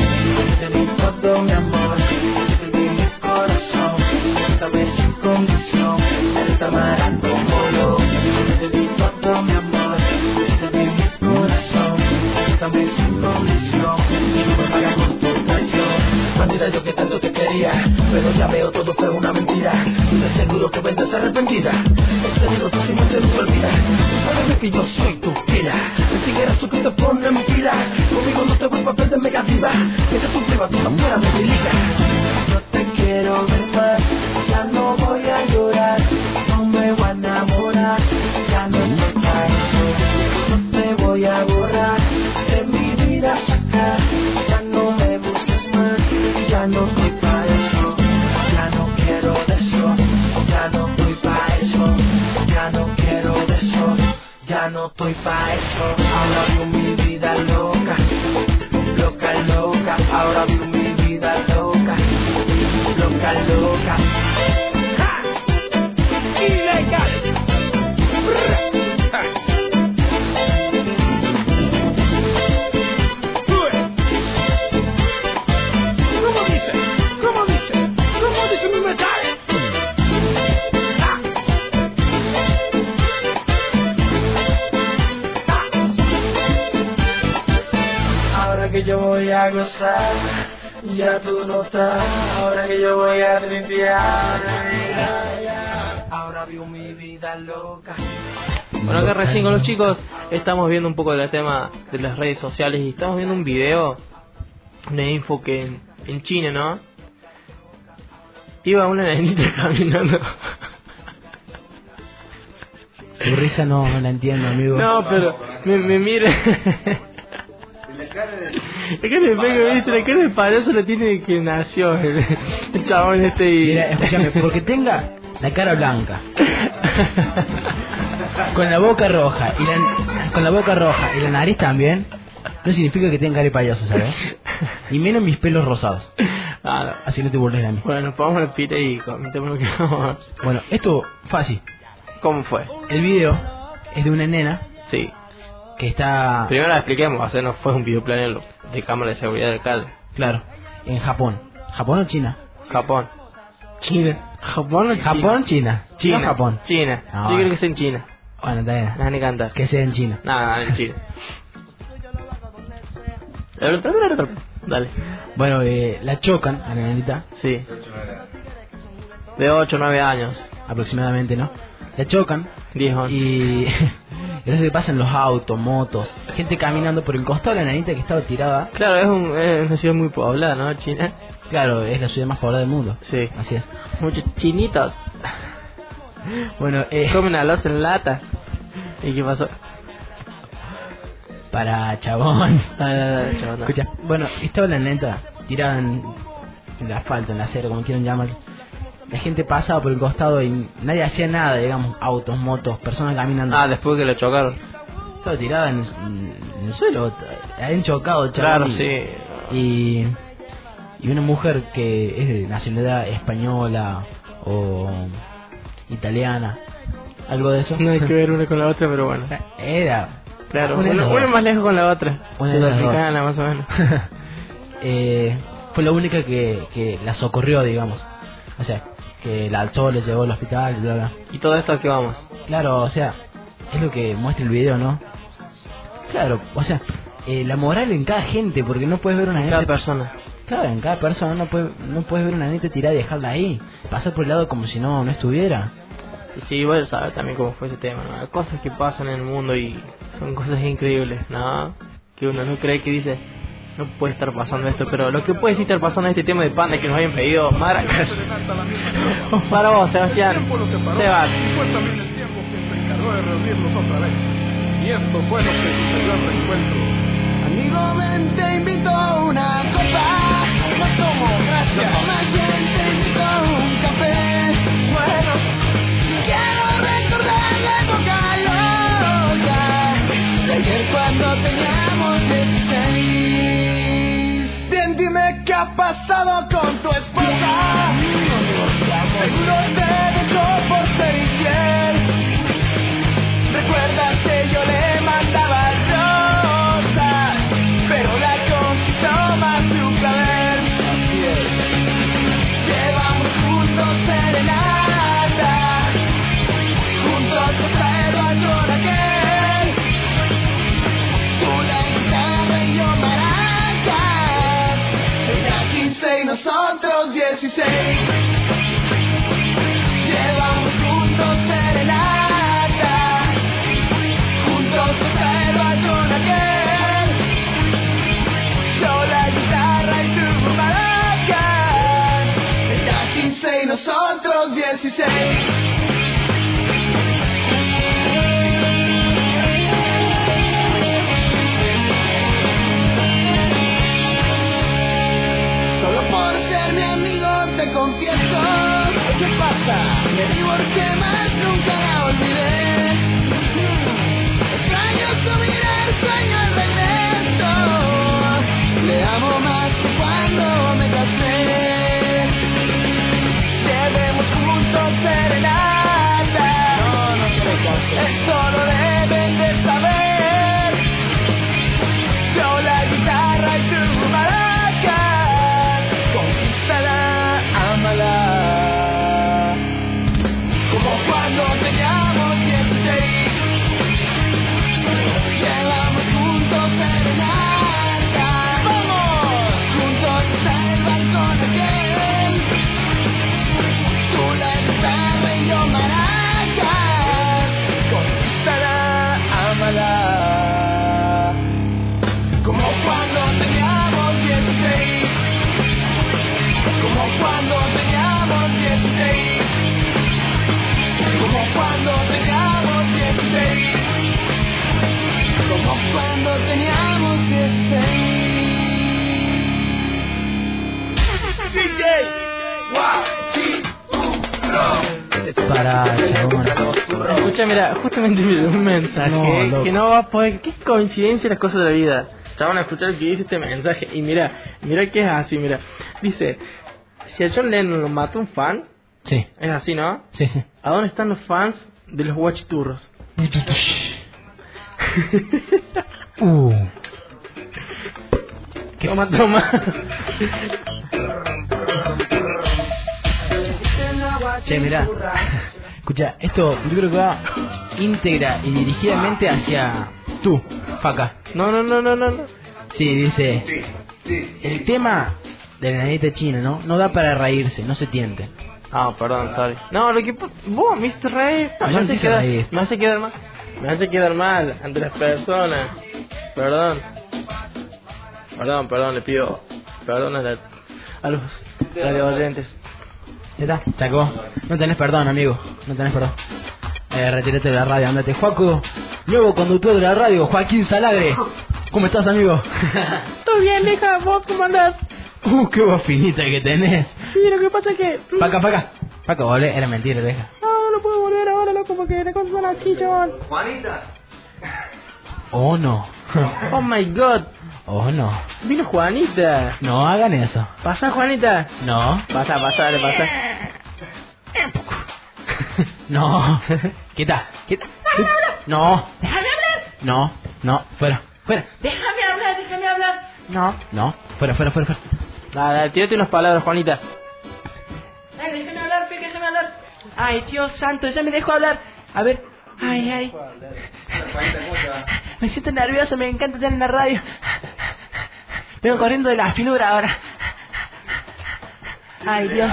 mátame sin condición. Tú me pagas con tu traición. Bandida, yo que tanto te quería, pero ya veo todo fue una mentira. Y de seguro que vendrás arrepentida. Este libro tú siempre te olvida. Tú sabes que yo soy tu pila. Me siguieras tú que te ponen pila. Conmigo no te vuelvo a perder negativa. Que te tu prueba, tú no fuera me liga. Yo te quiero ver más. Ya no voy a llorar. No me voy a enamorar. Ya no estoy para eso. No te voy a borrar. De mi vida sacar. Ya no me busques más. Ya no estoy para eso. Ya no quiero de eso. Ya no estoy para eso. Ya no quiero de eso. Ya no estoy para eso. Ahora vivo mi vida loca. Loca, loca. Ahora vivo mi vida loca. Loca, loca. ¡Ja! Ilegales. ¿Cómo dice? ¿Cómo dice? ¿Cómo dice mi metal? Ahora que yo voy a gozar, ya tú no estás. Ahora que yo voy a limpiar, ahora vivo mi vida loca. Bueno, acá recién con los chicos estamos viendo un poco del tema de las redes sociales y estamos viendo un video, una info que en, en China, ¿no? Iba una nenita caminando. Tu risa no, no la entiendo, amigo. No, pero me, me mira. La cara de Pego dice, la cara de payaso la tiene de que nació el, el chabón este y... Mira, escúchame, porque tenga la cara blanca, con la boca roja y la, con la boca roja y la nariz también, no significa que tenga cara de payaso, ¿sabes? Y menos mis pelos rosados. Ah, no. Así no te burles de mí. Bueno, pongamos el pita y comentemos lo que vamos. Bueno, esto fácil. ¿Cómo fue? El video es de una nena. Sí. Que está... Primero la expliquemos, o sea, no fue un videoplanero de cámara de seguridad del calle. Claro, en Japón. ¿Japón o China? Japón. China. ¿Japón o China? Japón, China. China. No, Japón. China. No, Yo creo que sea en China. Bueno, está bien. Nada, ni cantar. Que sea en China. Nada, nada, en China. Dale. Bueno, eh, la chocan a la nenita. Sí. De ocho o nueve años. Aproximadamente, ¿no? La chocan. diez, once. Y... eso que pasan los autos, motos, gente caminando por el costado de la nenita que estaba tirada. Claro, es, un, es una ciudad muy poblada, ¿no? China. Claro, es la ciudad más poblada del mundo. Sí. Así es. Muchos chinitos. Bueno, eh... comen alos en lata. ¿Y qué pasó? Para chabón. No, no, no, chabón, no. Escucha, bueno, estaba la neta tirada en el asfalto, en la acera, como quieran llamarlo. La gente pasaba por el costado y nadie hacía nada, digamos, autos, motos, personas caminando. Ah, después que lo chocaron. Estaba tirada en, en el suelo, habían chocado, chabón. Claro, sí. Y, y una mujer que es de nacionalidad española o italiana, algo de eso. No hay que ver una con la otra, pero bueno. Era... Claro, una, uno, uno más lejos con la otra. Una de las dos. Más o menos. eh, fue la única que, que la socorrió, digamos. O sea, que la alzó, le llevó al hospital, bla, bla. ¿Y todo esto a qué vamos? Claro, o sea, es lo que muestra el video, ¿no? Claro, o sea, eh, la moral en cada gente, porque no puedes ver una En neta... cada persona. Claro, en cada persona no, puede, no puedes ver una neta tirada y dejarla ahí. Pasar por el lado como si no, no estuviera. Y sí, igual saber también cómo fue ese tema, ¿no? Hay cosas que pasan en el mundo y son cosas increíbles, ¿no? Que uno no cree, que dice, no puede estar pasando esto, pero lo que puede sí estar pasando es este tema de Panda que nos habían pedido maracas. Para vos, Sebastián. Sebas. Y fue también el tiempo que se encargó de reunirlos otra vez. Y esto fue lo que sucedió al reencuentro. Amigo, ven, te invito a una copa. No tomo, gracias. No tomas bien, te invito a un café. Bueno, quiero recordar la época loca de ayer cuando teníamos dieciséis. Bien, dime qué ha pasado con tu esposa. Seguro te dejó por ser infiel. Recuerda que yo le mandaba rosas, pero la conquistó más de un clavel. Así es. Llevamos juntos serenata, juntos hasta el balcón aquel. Tú la guitarra y nosotros dieciséis. Llevamos juntos serenata, juntos hasta el balcón aquel. Yo la guitarra y tu maraca. Ella quince y nosotros dieciséis. Te confieso, ¿qué pasa? Me divorcié más, nunca la olvidé. Extraño su mirar, sueño el regreso. Le amo más que cuando me casé. Llevemos juntos serenata. No, no se casé. Eso lo deben de saber. Yo la guitarra y tu maraca. Conquístala, ámala. Como cuando teníamos dieciséis. Llevamos juntos serenata. ¡Vamos! Juntos hasta el balcón aquel. Tú la guitarra y yo maracas. Conquístala, ámala. Como cuando teníamos dieciséis. Como cuando teníamos dieciséis. Como cuando teníamos dieciséis. Como cuando teníamos dieciséis. D J Para, chabón. Escucha, mira, justamente me llegó un mensaje No, loco. que no va a poder. Qué coincidencia las cosas de la vida. Chabón, a escuchar lo que dice este mensaje. Y mira, mira que es así, mira. Dice: si a John Lennon lo mató un fan, Sí, es así, ¿no? sí, sí. ¿A dónde están los fans de los guachiturros? Uh. Toma, toma. Che, mirá. Escucha, esto yo creo que va íntegra y dirigidamente hacia tú, Faca. No, no, no, no, no, no. Sí, dice. El tema de la nanita china, ¿no? No da para reírse, no se tiente. Ah, perdón, sorry. No, lo que pa- vos me hiciste reír. No, yo me, no hace te hice quedar, reír. me hace quedar mal. Me hace quedar mal ante las personas. Perdón. Perdón, perdón, le pido perdón a, la, a los radio oyentes. ¿Ya está? Chaco, no tenés perdón, amigo. No tenés perdón. Eh, retírate de la radio, andate. Juaco, nuevo conductor de la radio, Joaquín Salagre. ¿Cómo estás, amigo? Todo bien, hija, vos cómo andás. Uh, qué voz finita que tenés. Sí, lo que pasa es que. Paca, paca. Paca, volvé, era mentira, deja. No, no puedo volver ahora, loco, porque las cosas son así, chaval. Juanita. Oh, no. Oh my god. Oh, no. Vino Juanita. No hagan eso. Pasa, Juanita. No. Pasa, pasa, dale, pasa. No. Quita, quita. No. ¡Déjame hablar! No, no, fuera, fuera. ¡Déjame hablar! ¡Déjame hablar! No, no, fuera, fuera, fuera, fuera. Dale, dale, tírate unas palabras, Juanita. Dale, déjame hablar, Fe, déjame hablar. Ay, Dios santo, ya me dejó hablar. A ver. Ay, ay. Me siento nervioso, me encanta estar en la radio. Vengo corriendo de la finura ahora. Ay, Dios.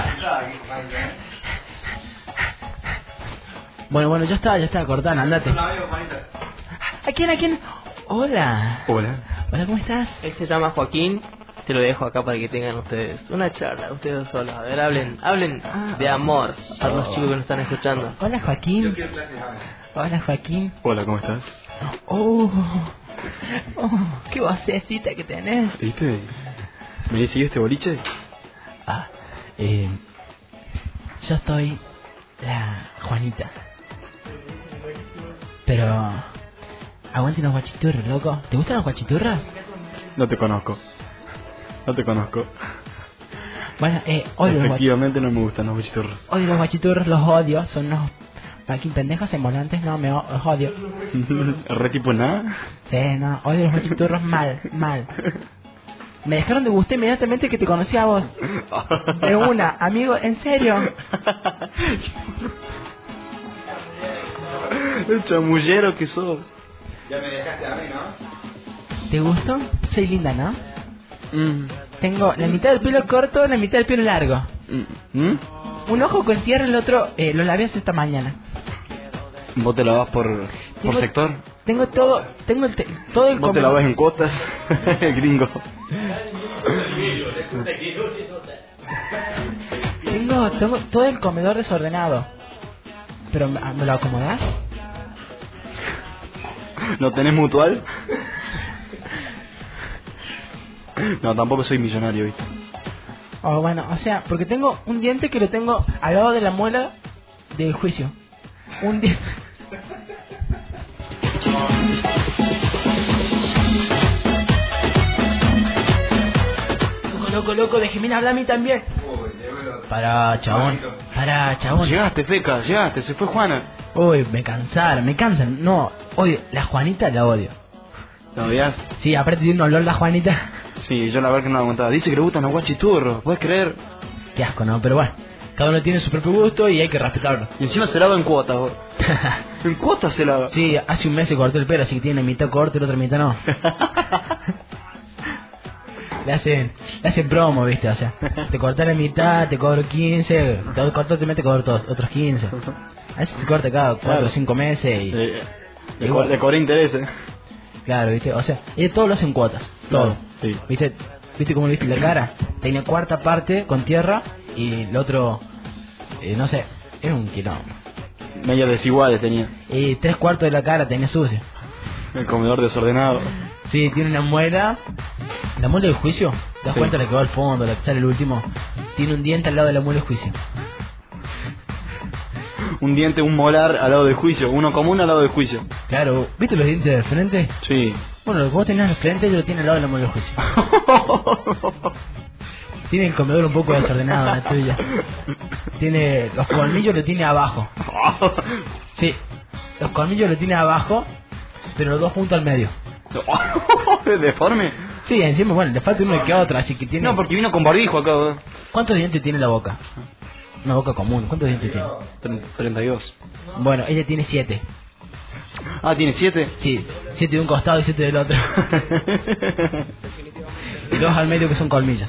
Bueno, bueno, ya está, ya está, Cortana, andate. ¿A quién, a quién? Hola. Hola. Hola, ¿cómo estás? Él se llama Joaquín. Te lo dejo acá para que tengan ustedes una charla, ustedes solos. A ver, hablen, hablen de amor para los chicos que nos están escuchando. Hola, Joaquín. Hola, Joaquín. Hola, ¿cómo estás? Oh, oh, qué vocecita que tenés. ¿Viste? ¿Me siguió este boliche? Ah, eh, yo soy la Juanita. Pero aguante unos guachiturros, loco. ¿Te gustan los guachiturros? No te conozco. No te conozco. Bueno, eh, odio los, guach- Efectivamente no me gustan los bichiturros. odio los guachiturros, los odio. Son unos fucking pendejos en volantes. No, me o- los odio. ¿Re tipo nada? Sí, no, odio los guachiturros mal, mal. Me dejaron de gustar inmediatamente que te conocí a vos. De una, amigo, en serio. El chamullero que sos. ¿Te gustó? Soy linda, ¿no? Mm, tengo la mitad del pelo corto, la mitad del pelo largo. ¿Mm? Un ojo con tierra, el otro eh, lo lavé hace esta mañana. ¿Vos te lavas por, por Tengo- sector? Tengo todo, tengo el te- todo el ¿Vos te comedor- lavas en cuotas? Gringo. Tengo, tengo todo el comedor desordenado. Pero ¿me, ¿me lo acomodás? ¿No tenés mutual? No, tampoco soy millonario, ¿viste? Oh, bueno, o sea, porque tengo un diente que lo tengo al lado de la muela del juicio. Un diente. Loco, loco, loco, déjeme hablar a mí también. Para, chabón. Para, chabón. Llegaste, Feca, llegaste, se fue Juana. Uy, me cansaron, me cansan. No, odio, la Juanita la odio. ¿La odias? Sí, aparte tiene un olor la Juanita. Sí, yo la verdad que no la aguantaba. Dice que le gustan los guachiturros, ¿puedes creer? Qué asco, ¿no? Pero bueno, cada uno tiene su propio gusto y hay que respetarlo. Y encima se lava en cuotas, vos. En cuotas se lava. Sí, hace un mes se cortó el pelo, así que tiene mitad corto y la otra mitad no. Le hacen, le hacen promo, ¿viste? O sea, te cortas la mitad, te cobro quince, te corto, te mete, cobro todos, otros quince. A veces se corta cada cuatro o cinco meses y... Eh, le, igual. co- le cobré intereses. Claro, ¿viste? O sea, ellos todo lo hacen cuotas, todo. Claro, sí. ¿Viste? ¿Viste cómo le viste la cara? Tenía cuarta parte con tierra y el otro, eh, no sé, era un quilombo. Medios desiguales tenía. Y tres cuartos de la cara tenía sucia. El comedor desordenado. Sí, tiene una muela. La muela del juicio, ¿te das Sí. cuenta la que va al fondo, la que sale el último? Tiene un diente al lado de la muela del juicio. Un diente, un molar al lado del juicio. Uno común al lado del juicio. Claro, ¿viste los dientes de frente? Sí. Bueno, lo que vos tenés al frente, yo lo tiene al lado de la muela del juicio. Tiene el comedor un poco desordenado, la tuya. Tiene los colmillos, lo tiene abajo. Sí, los colmillos lo tiene abajo, pero los dos juntos al medio. ¿Deforme? Sí, encima, bueno, le falta uno que otro, así que tiene... No, porque vino con barbijo acá, ¿verdad? ¿Cuántos dientes tiene la boca? Una boca común, ¿cuántos dientes tiene? treinta y dos. Bueno, ella tiene siete. Ah, ¿tiene siete? Sí, siete de un costado y siete del otro. Y dos al medio que son colmillos.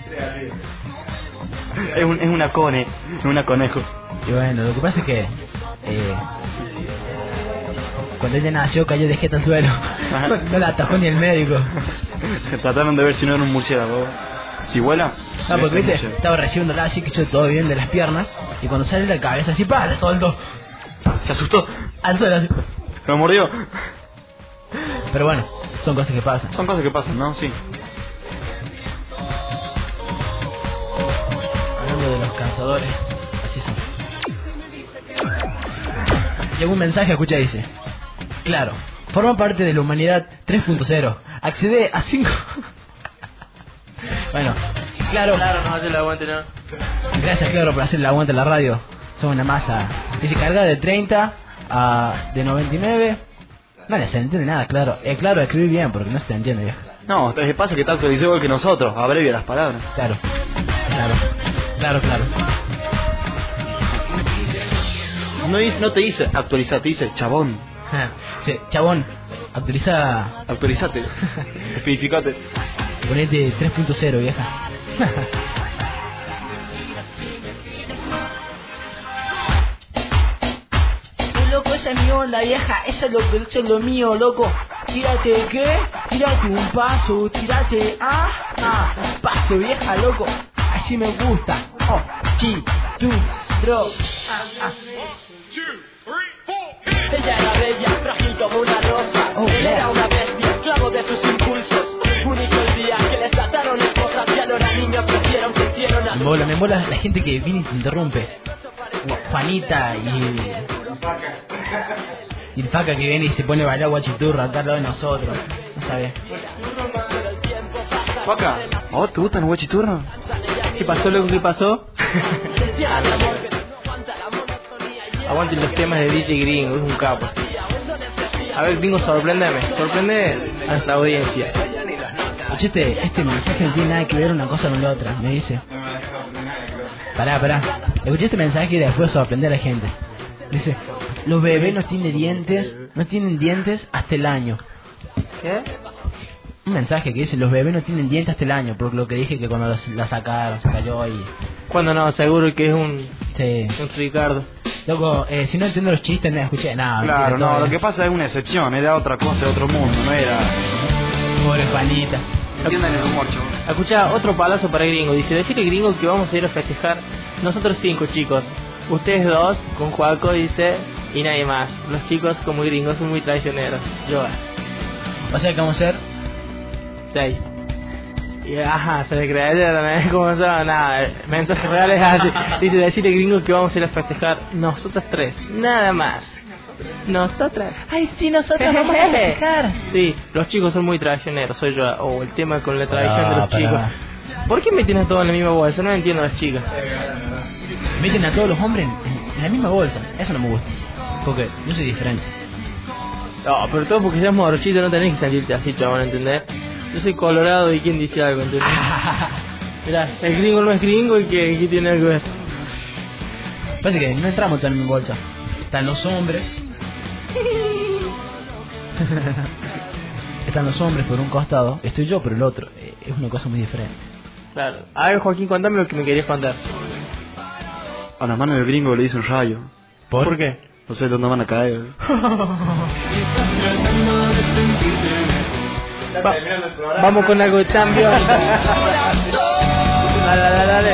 Es, un, es una cone, es una conejo. Y bueno, lo que pasa es que... Eh, cuando ella nació cayó de jeta al suelo. No, no la atajó ni el médico. Trataron de ver si no era un murciélago. ¿Si vuela? No, porque Es viste, murciélago. estaba recibiendo así que hizo todo bien de las piernas. Y cuando sale la cabeza así, ¡pah! Le soltó. Se asustó. Al suelo así. Lo mordió. Pero bueno, son cosas que pasan. Son cosas que pasan, ¿no? Sí. Hablando de los cazadores, así son. Llegó un mensaje, escucha, dice: claro, forma parte de la humanidad tres punto cero. Accede a cinco. Bueno, claro. Claro, no hace el aguante, ¿no? Gracias, Claro, por hacer el aguante en la radio. Son una masa. Dice carga de treinta a de noventa y nueve. No le se entiende nada, claro. Eh, claro, escribí bien porque no se te entiende, vieja. No, te pasa que tal que dice igual que nosotros. Abrevia las palabras. Claro, claro, claro, claro. No, dice, no te dice actualizar, te dice chabón. Sí, chabón, actualiza. Actualizate. Especificate. Ponete tres punto cero, vieja. Loco, esa es mi onda, vieja. Esa es lo, eso es lo mío, loco. Tírate, ¿qué? Tírate un paso, tírate. Ah, ah, paso, vieja, loco. Así me gusta. Oh, chi, tu, dro. Ah, ah. Ella era bella, frágil como una rosa. Oh, Él yeah. era una bestia, esclavo de sus impulsos. Único el día que les trataron esposas. Ya no eran niños, crecieron, crecieron a... Me mola, me mola la gente que viene y te interrumpe. Juanita y... Y el Paca que viene y se pone a bailar guachiturro acá al lado de nosotros. No sabes. Paca, ¿a vos te gustan los guachiturros? ¿Qué pasó, loco? ¿Qué pasó? Aguanten los temas de D J Gringo, es un capo. A ver, Gringo, sorpréndeme. Sorprende a nuestra audiencia. Escuchate, este mensaje no tiene nada que ver una cosa con la otra, me dice. Pará, pará. Escuché este mensaje y después sorprender a la gente. Dice, los bebés no tienen dientes, no tienen dientes hasta el año. ¿Qué? un mensaje que dice: los bebés no tienen dientes hasta el año, por lo que dije que cuando los- la sacaron se cayó y... Cuando no, seguro que es un, Sí. un Ricardo. Loco, eh, si no entiendo los chistes no escuché nada. Claro, mentira, no, todo lo bien. que pasa es una excepción, era otra cosa, de otro mundo, no era... Pobre Juanita. Entiendan el humor, chavo. Escucha, otro palazo para Gringo. Dice, decirle Gringo que vamos a ir a festejar nosotros cinco chicos. Ustedes dos, con Juaco, dice, y nadie más. Los chicos, como Gringos, son muy traicioneros. Yo, O sea que vamos a ser... seis. Y, ajá, se le creyeron, ¿eh? ¿Cómo son? Nada, el mensaje real es así. Dice, decirle Gringo que vamos a ir a festejar nosotros tres. Nada más. Nosotras. Ay, sí, nosotros vamos a festejar. Sí, los chicos son muy traicioneros, soy yo. O oh, el tema con la traición Pará, de los pará. chicos. ¿Por qué meten a todos en la misma bolsa? No entiendo a las chicas. Meten a todos los hombres en, en la misma bolsa. Eso no me gusta. Porque yo soy diferente. No, pero todo porque seas morochito no tenés que salirte así, chabón, ¿entendés? Yo soy colorado y quién dice algo, ¿entendés? Mirá, el gringo no es gringo y que, que tiene algo que ver. Parece que no entramos todos en mi bolsa. Están los hombres. Están los hombres por un costado. Estoy yo por el otro. Eh, Es una cosa muy diferente. Claro. A ver, Joaquín, contame lo que me querías contar. A las manos del gringo le hice un rayo. ¿Por? ¿Por qué? No sé dónde van a caer. Va- vamos con algo tan violento. Dale, dale, dale.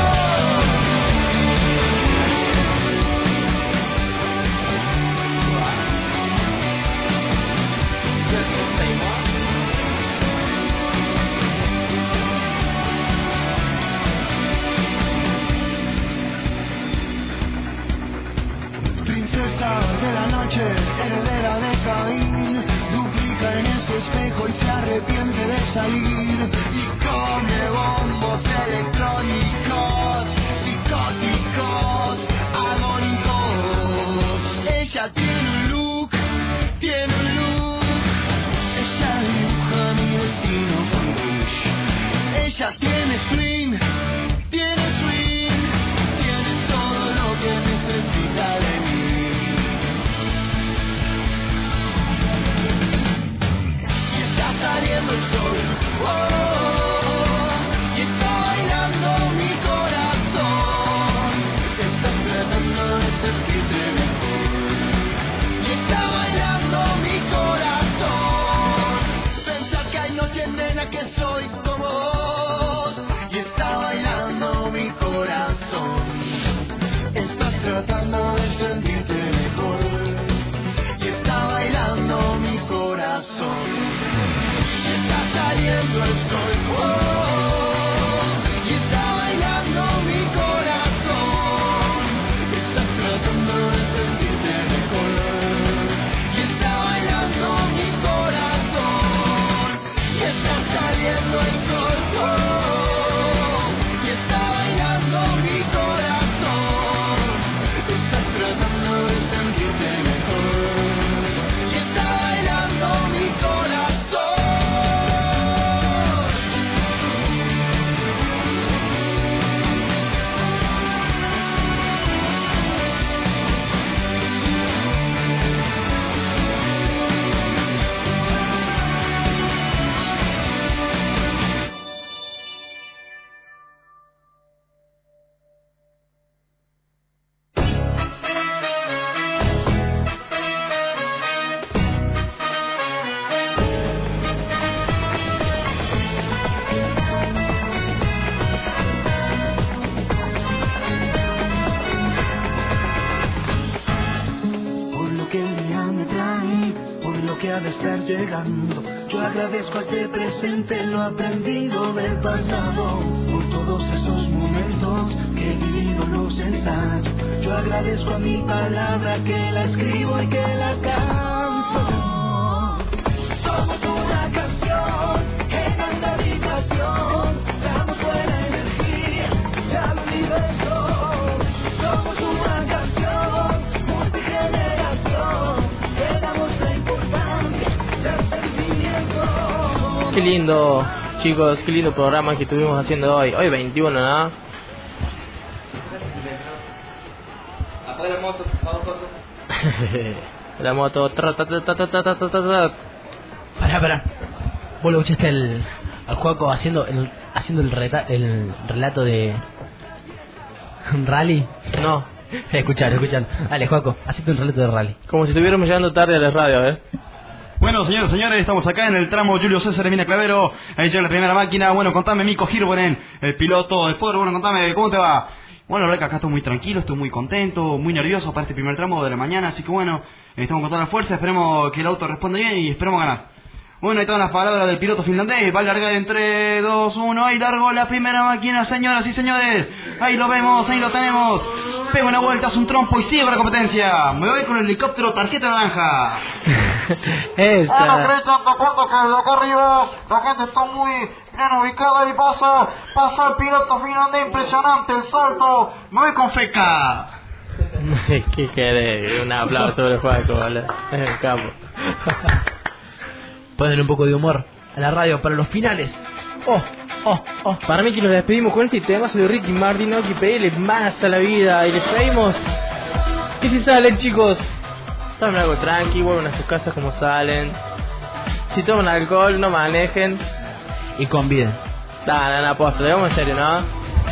Princesa de la noche, heredera de Caín, duplica en ese espejo y se arrepiente de salir y come bombos electrónicos, psicóticos, agónicos. Ella tiene un look, tiene un look, ella dibuja mi destino con Bush. Ella tiene swing, tiene swing, tiene todo lo que necesita de mí. Y está saliendo el sol, oh, y está bailando mi corazón. Está tratando de sentirte mejor. Y está bailando mi corazón. Pensar que hay noche, nena, que soy como vos. Y está bailando mi corazón. Estás tratando de sentirte mejor. Y está bailando mi corazón. Está saliendo el sol, oh, y está bailando mi corazón. Estás tratando de sentirte mejor. Y está bailando mi corazón. Está saliendo el sol, oh, y está bailando mi corazón. Estás tratando de sentirte mejor. Y está bailando mi corazón. Por lo que el día me trae, por lo que ha de estar llegando. Yo agradezco a este presente lo aprendido del pasado, por todos esos momentos que he vivido los ensayos. Yo agradezco a mi palabra que la escribo y que la canto. Somos una canción que canta habitación, damos buena energía al universo. Somos una canción multigeneración, que damos la importancia del sentimiento. Qué lindo, chicos, qué lindo programa que estuvimos haciendo hoy. Hoy veintiuno, ¿no? La moto. Tra, tra, tra, tra, tra, tra, tra, tra, tra. Pará, pará. ¿Vos lo escuchaste el, al Juaco haciendo el, haciendo el, reta, el relato de Rally? No. Escuchar, escuchar. Dale, Juaco, hacete un relato de Rally. Como si estuviéramos llegando tarde a la radio, ¿eh? Bueno, señores, señores, estamos acá en el tramo Julio César Emina Clavero. Ahí llega la primera máquina. Bueno, contame, Mico Hirvonen, el piloto de Ford. Bueno, contame, ¿cómo te va? Bueno, la verdad que acá estoy muy tranquilo, estoy muy contento, muy nervioso para este primer tramo de la mañana. Así que bueno, estamos con toda la fuerza. Esperemos que el auto responda bien y esperemos ganar. Bueno, ahí están las palabras del piloto finlandés. Va a largar en tres, dos, uno. Ahí largó la primera máquina, señoras y señores. Ahí lo vemos, ahí lo tenemos. Pega una vuelta, hace un trompo y sigue con la competencia. Me voy con el helicóptero tarjeta naranja. Esa. Bueno, Cristian, te cuento que de acá arriba la gente está muy bien ubicada y pasa, pasa el piloto finlandés, impresionante el salto. Me voy con Feca. ¿Qué querés? Un aplauso sobre el Juaco, ¿vale? En el campo. Ponerle un poco de humor a la radio para los finales. Oh, oh, oh. Para mí que nos despedimos con este tema. Soy Ricky Martin, que pedirle más a la vida. Y les pedimos que si salen, chicos, tomen algo tranqui, vuelvan a sus casas como salen. Si toman alcohol, no manejen. Y conviden. Nah, nah, nah, posta, digamos en serio, ¿no?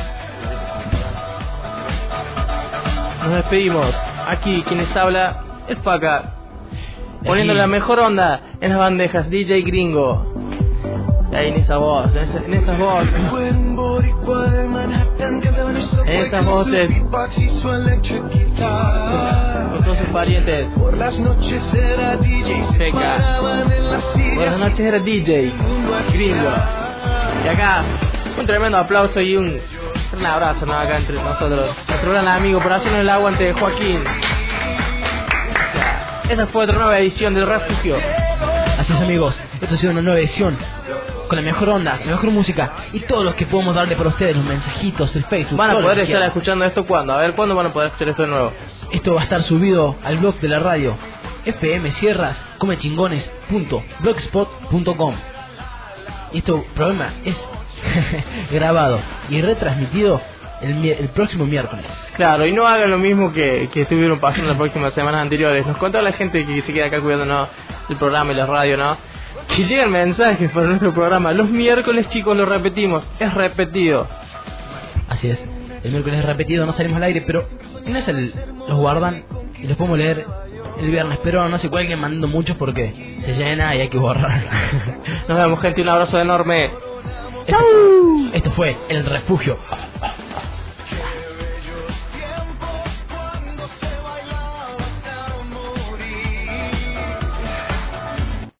Nos despedimos. Aquí quienes habla, el Faca. Poniendo la mejor onda en las bandejas, D J Gringo. Y ahí en esa voz, en, esa, en esas voces. En esas voces. Con todos sus parientes. Feca. Por las noches era D J Gringo. Y acá, un tremendo aplauso y un, un abrazo, ¿no? Acá entre nosotros. Nuestro gran amigo por hacernos el aguante de Joaquín. Esta fue otra nueva edición del Refugio. Así es, amigos, esta ha sido una nueva edición con la mejor onda, la mejor música y todos los que podemos darle para ustedes, los mensajitos, el Facebook. ¿Van a poder estar escuchando esto cuándo? A ver, ¿cuándo van a poder escuchar esto de nuevo? Esto va a estar subido al blog de la radio, f m sierras come chingones punto blogspot punto com. Este programa es grabado y retransmitido El, el próximo miércoles. Claro, y no hagan lo mismo que, que estuvieron pasando las próximas semanas anteriores. Nos contaba la gente que se queda acá cuidándonos el programa y la radio, ¿no? Que llegan mensajes para nuestro programa. Los miércoles, chicos, lo repetimos. Es repetido. Así es. El miércoles es repetido, no salimos al aire, pero no es el, los guardan y los podemos leer el viernes. Pero no se cuelguen mandando muchos porque se llena y hay que borrar. Nos vemos, gente. Un abrazo enorme. Esto, esto fue El Refugio.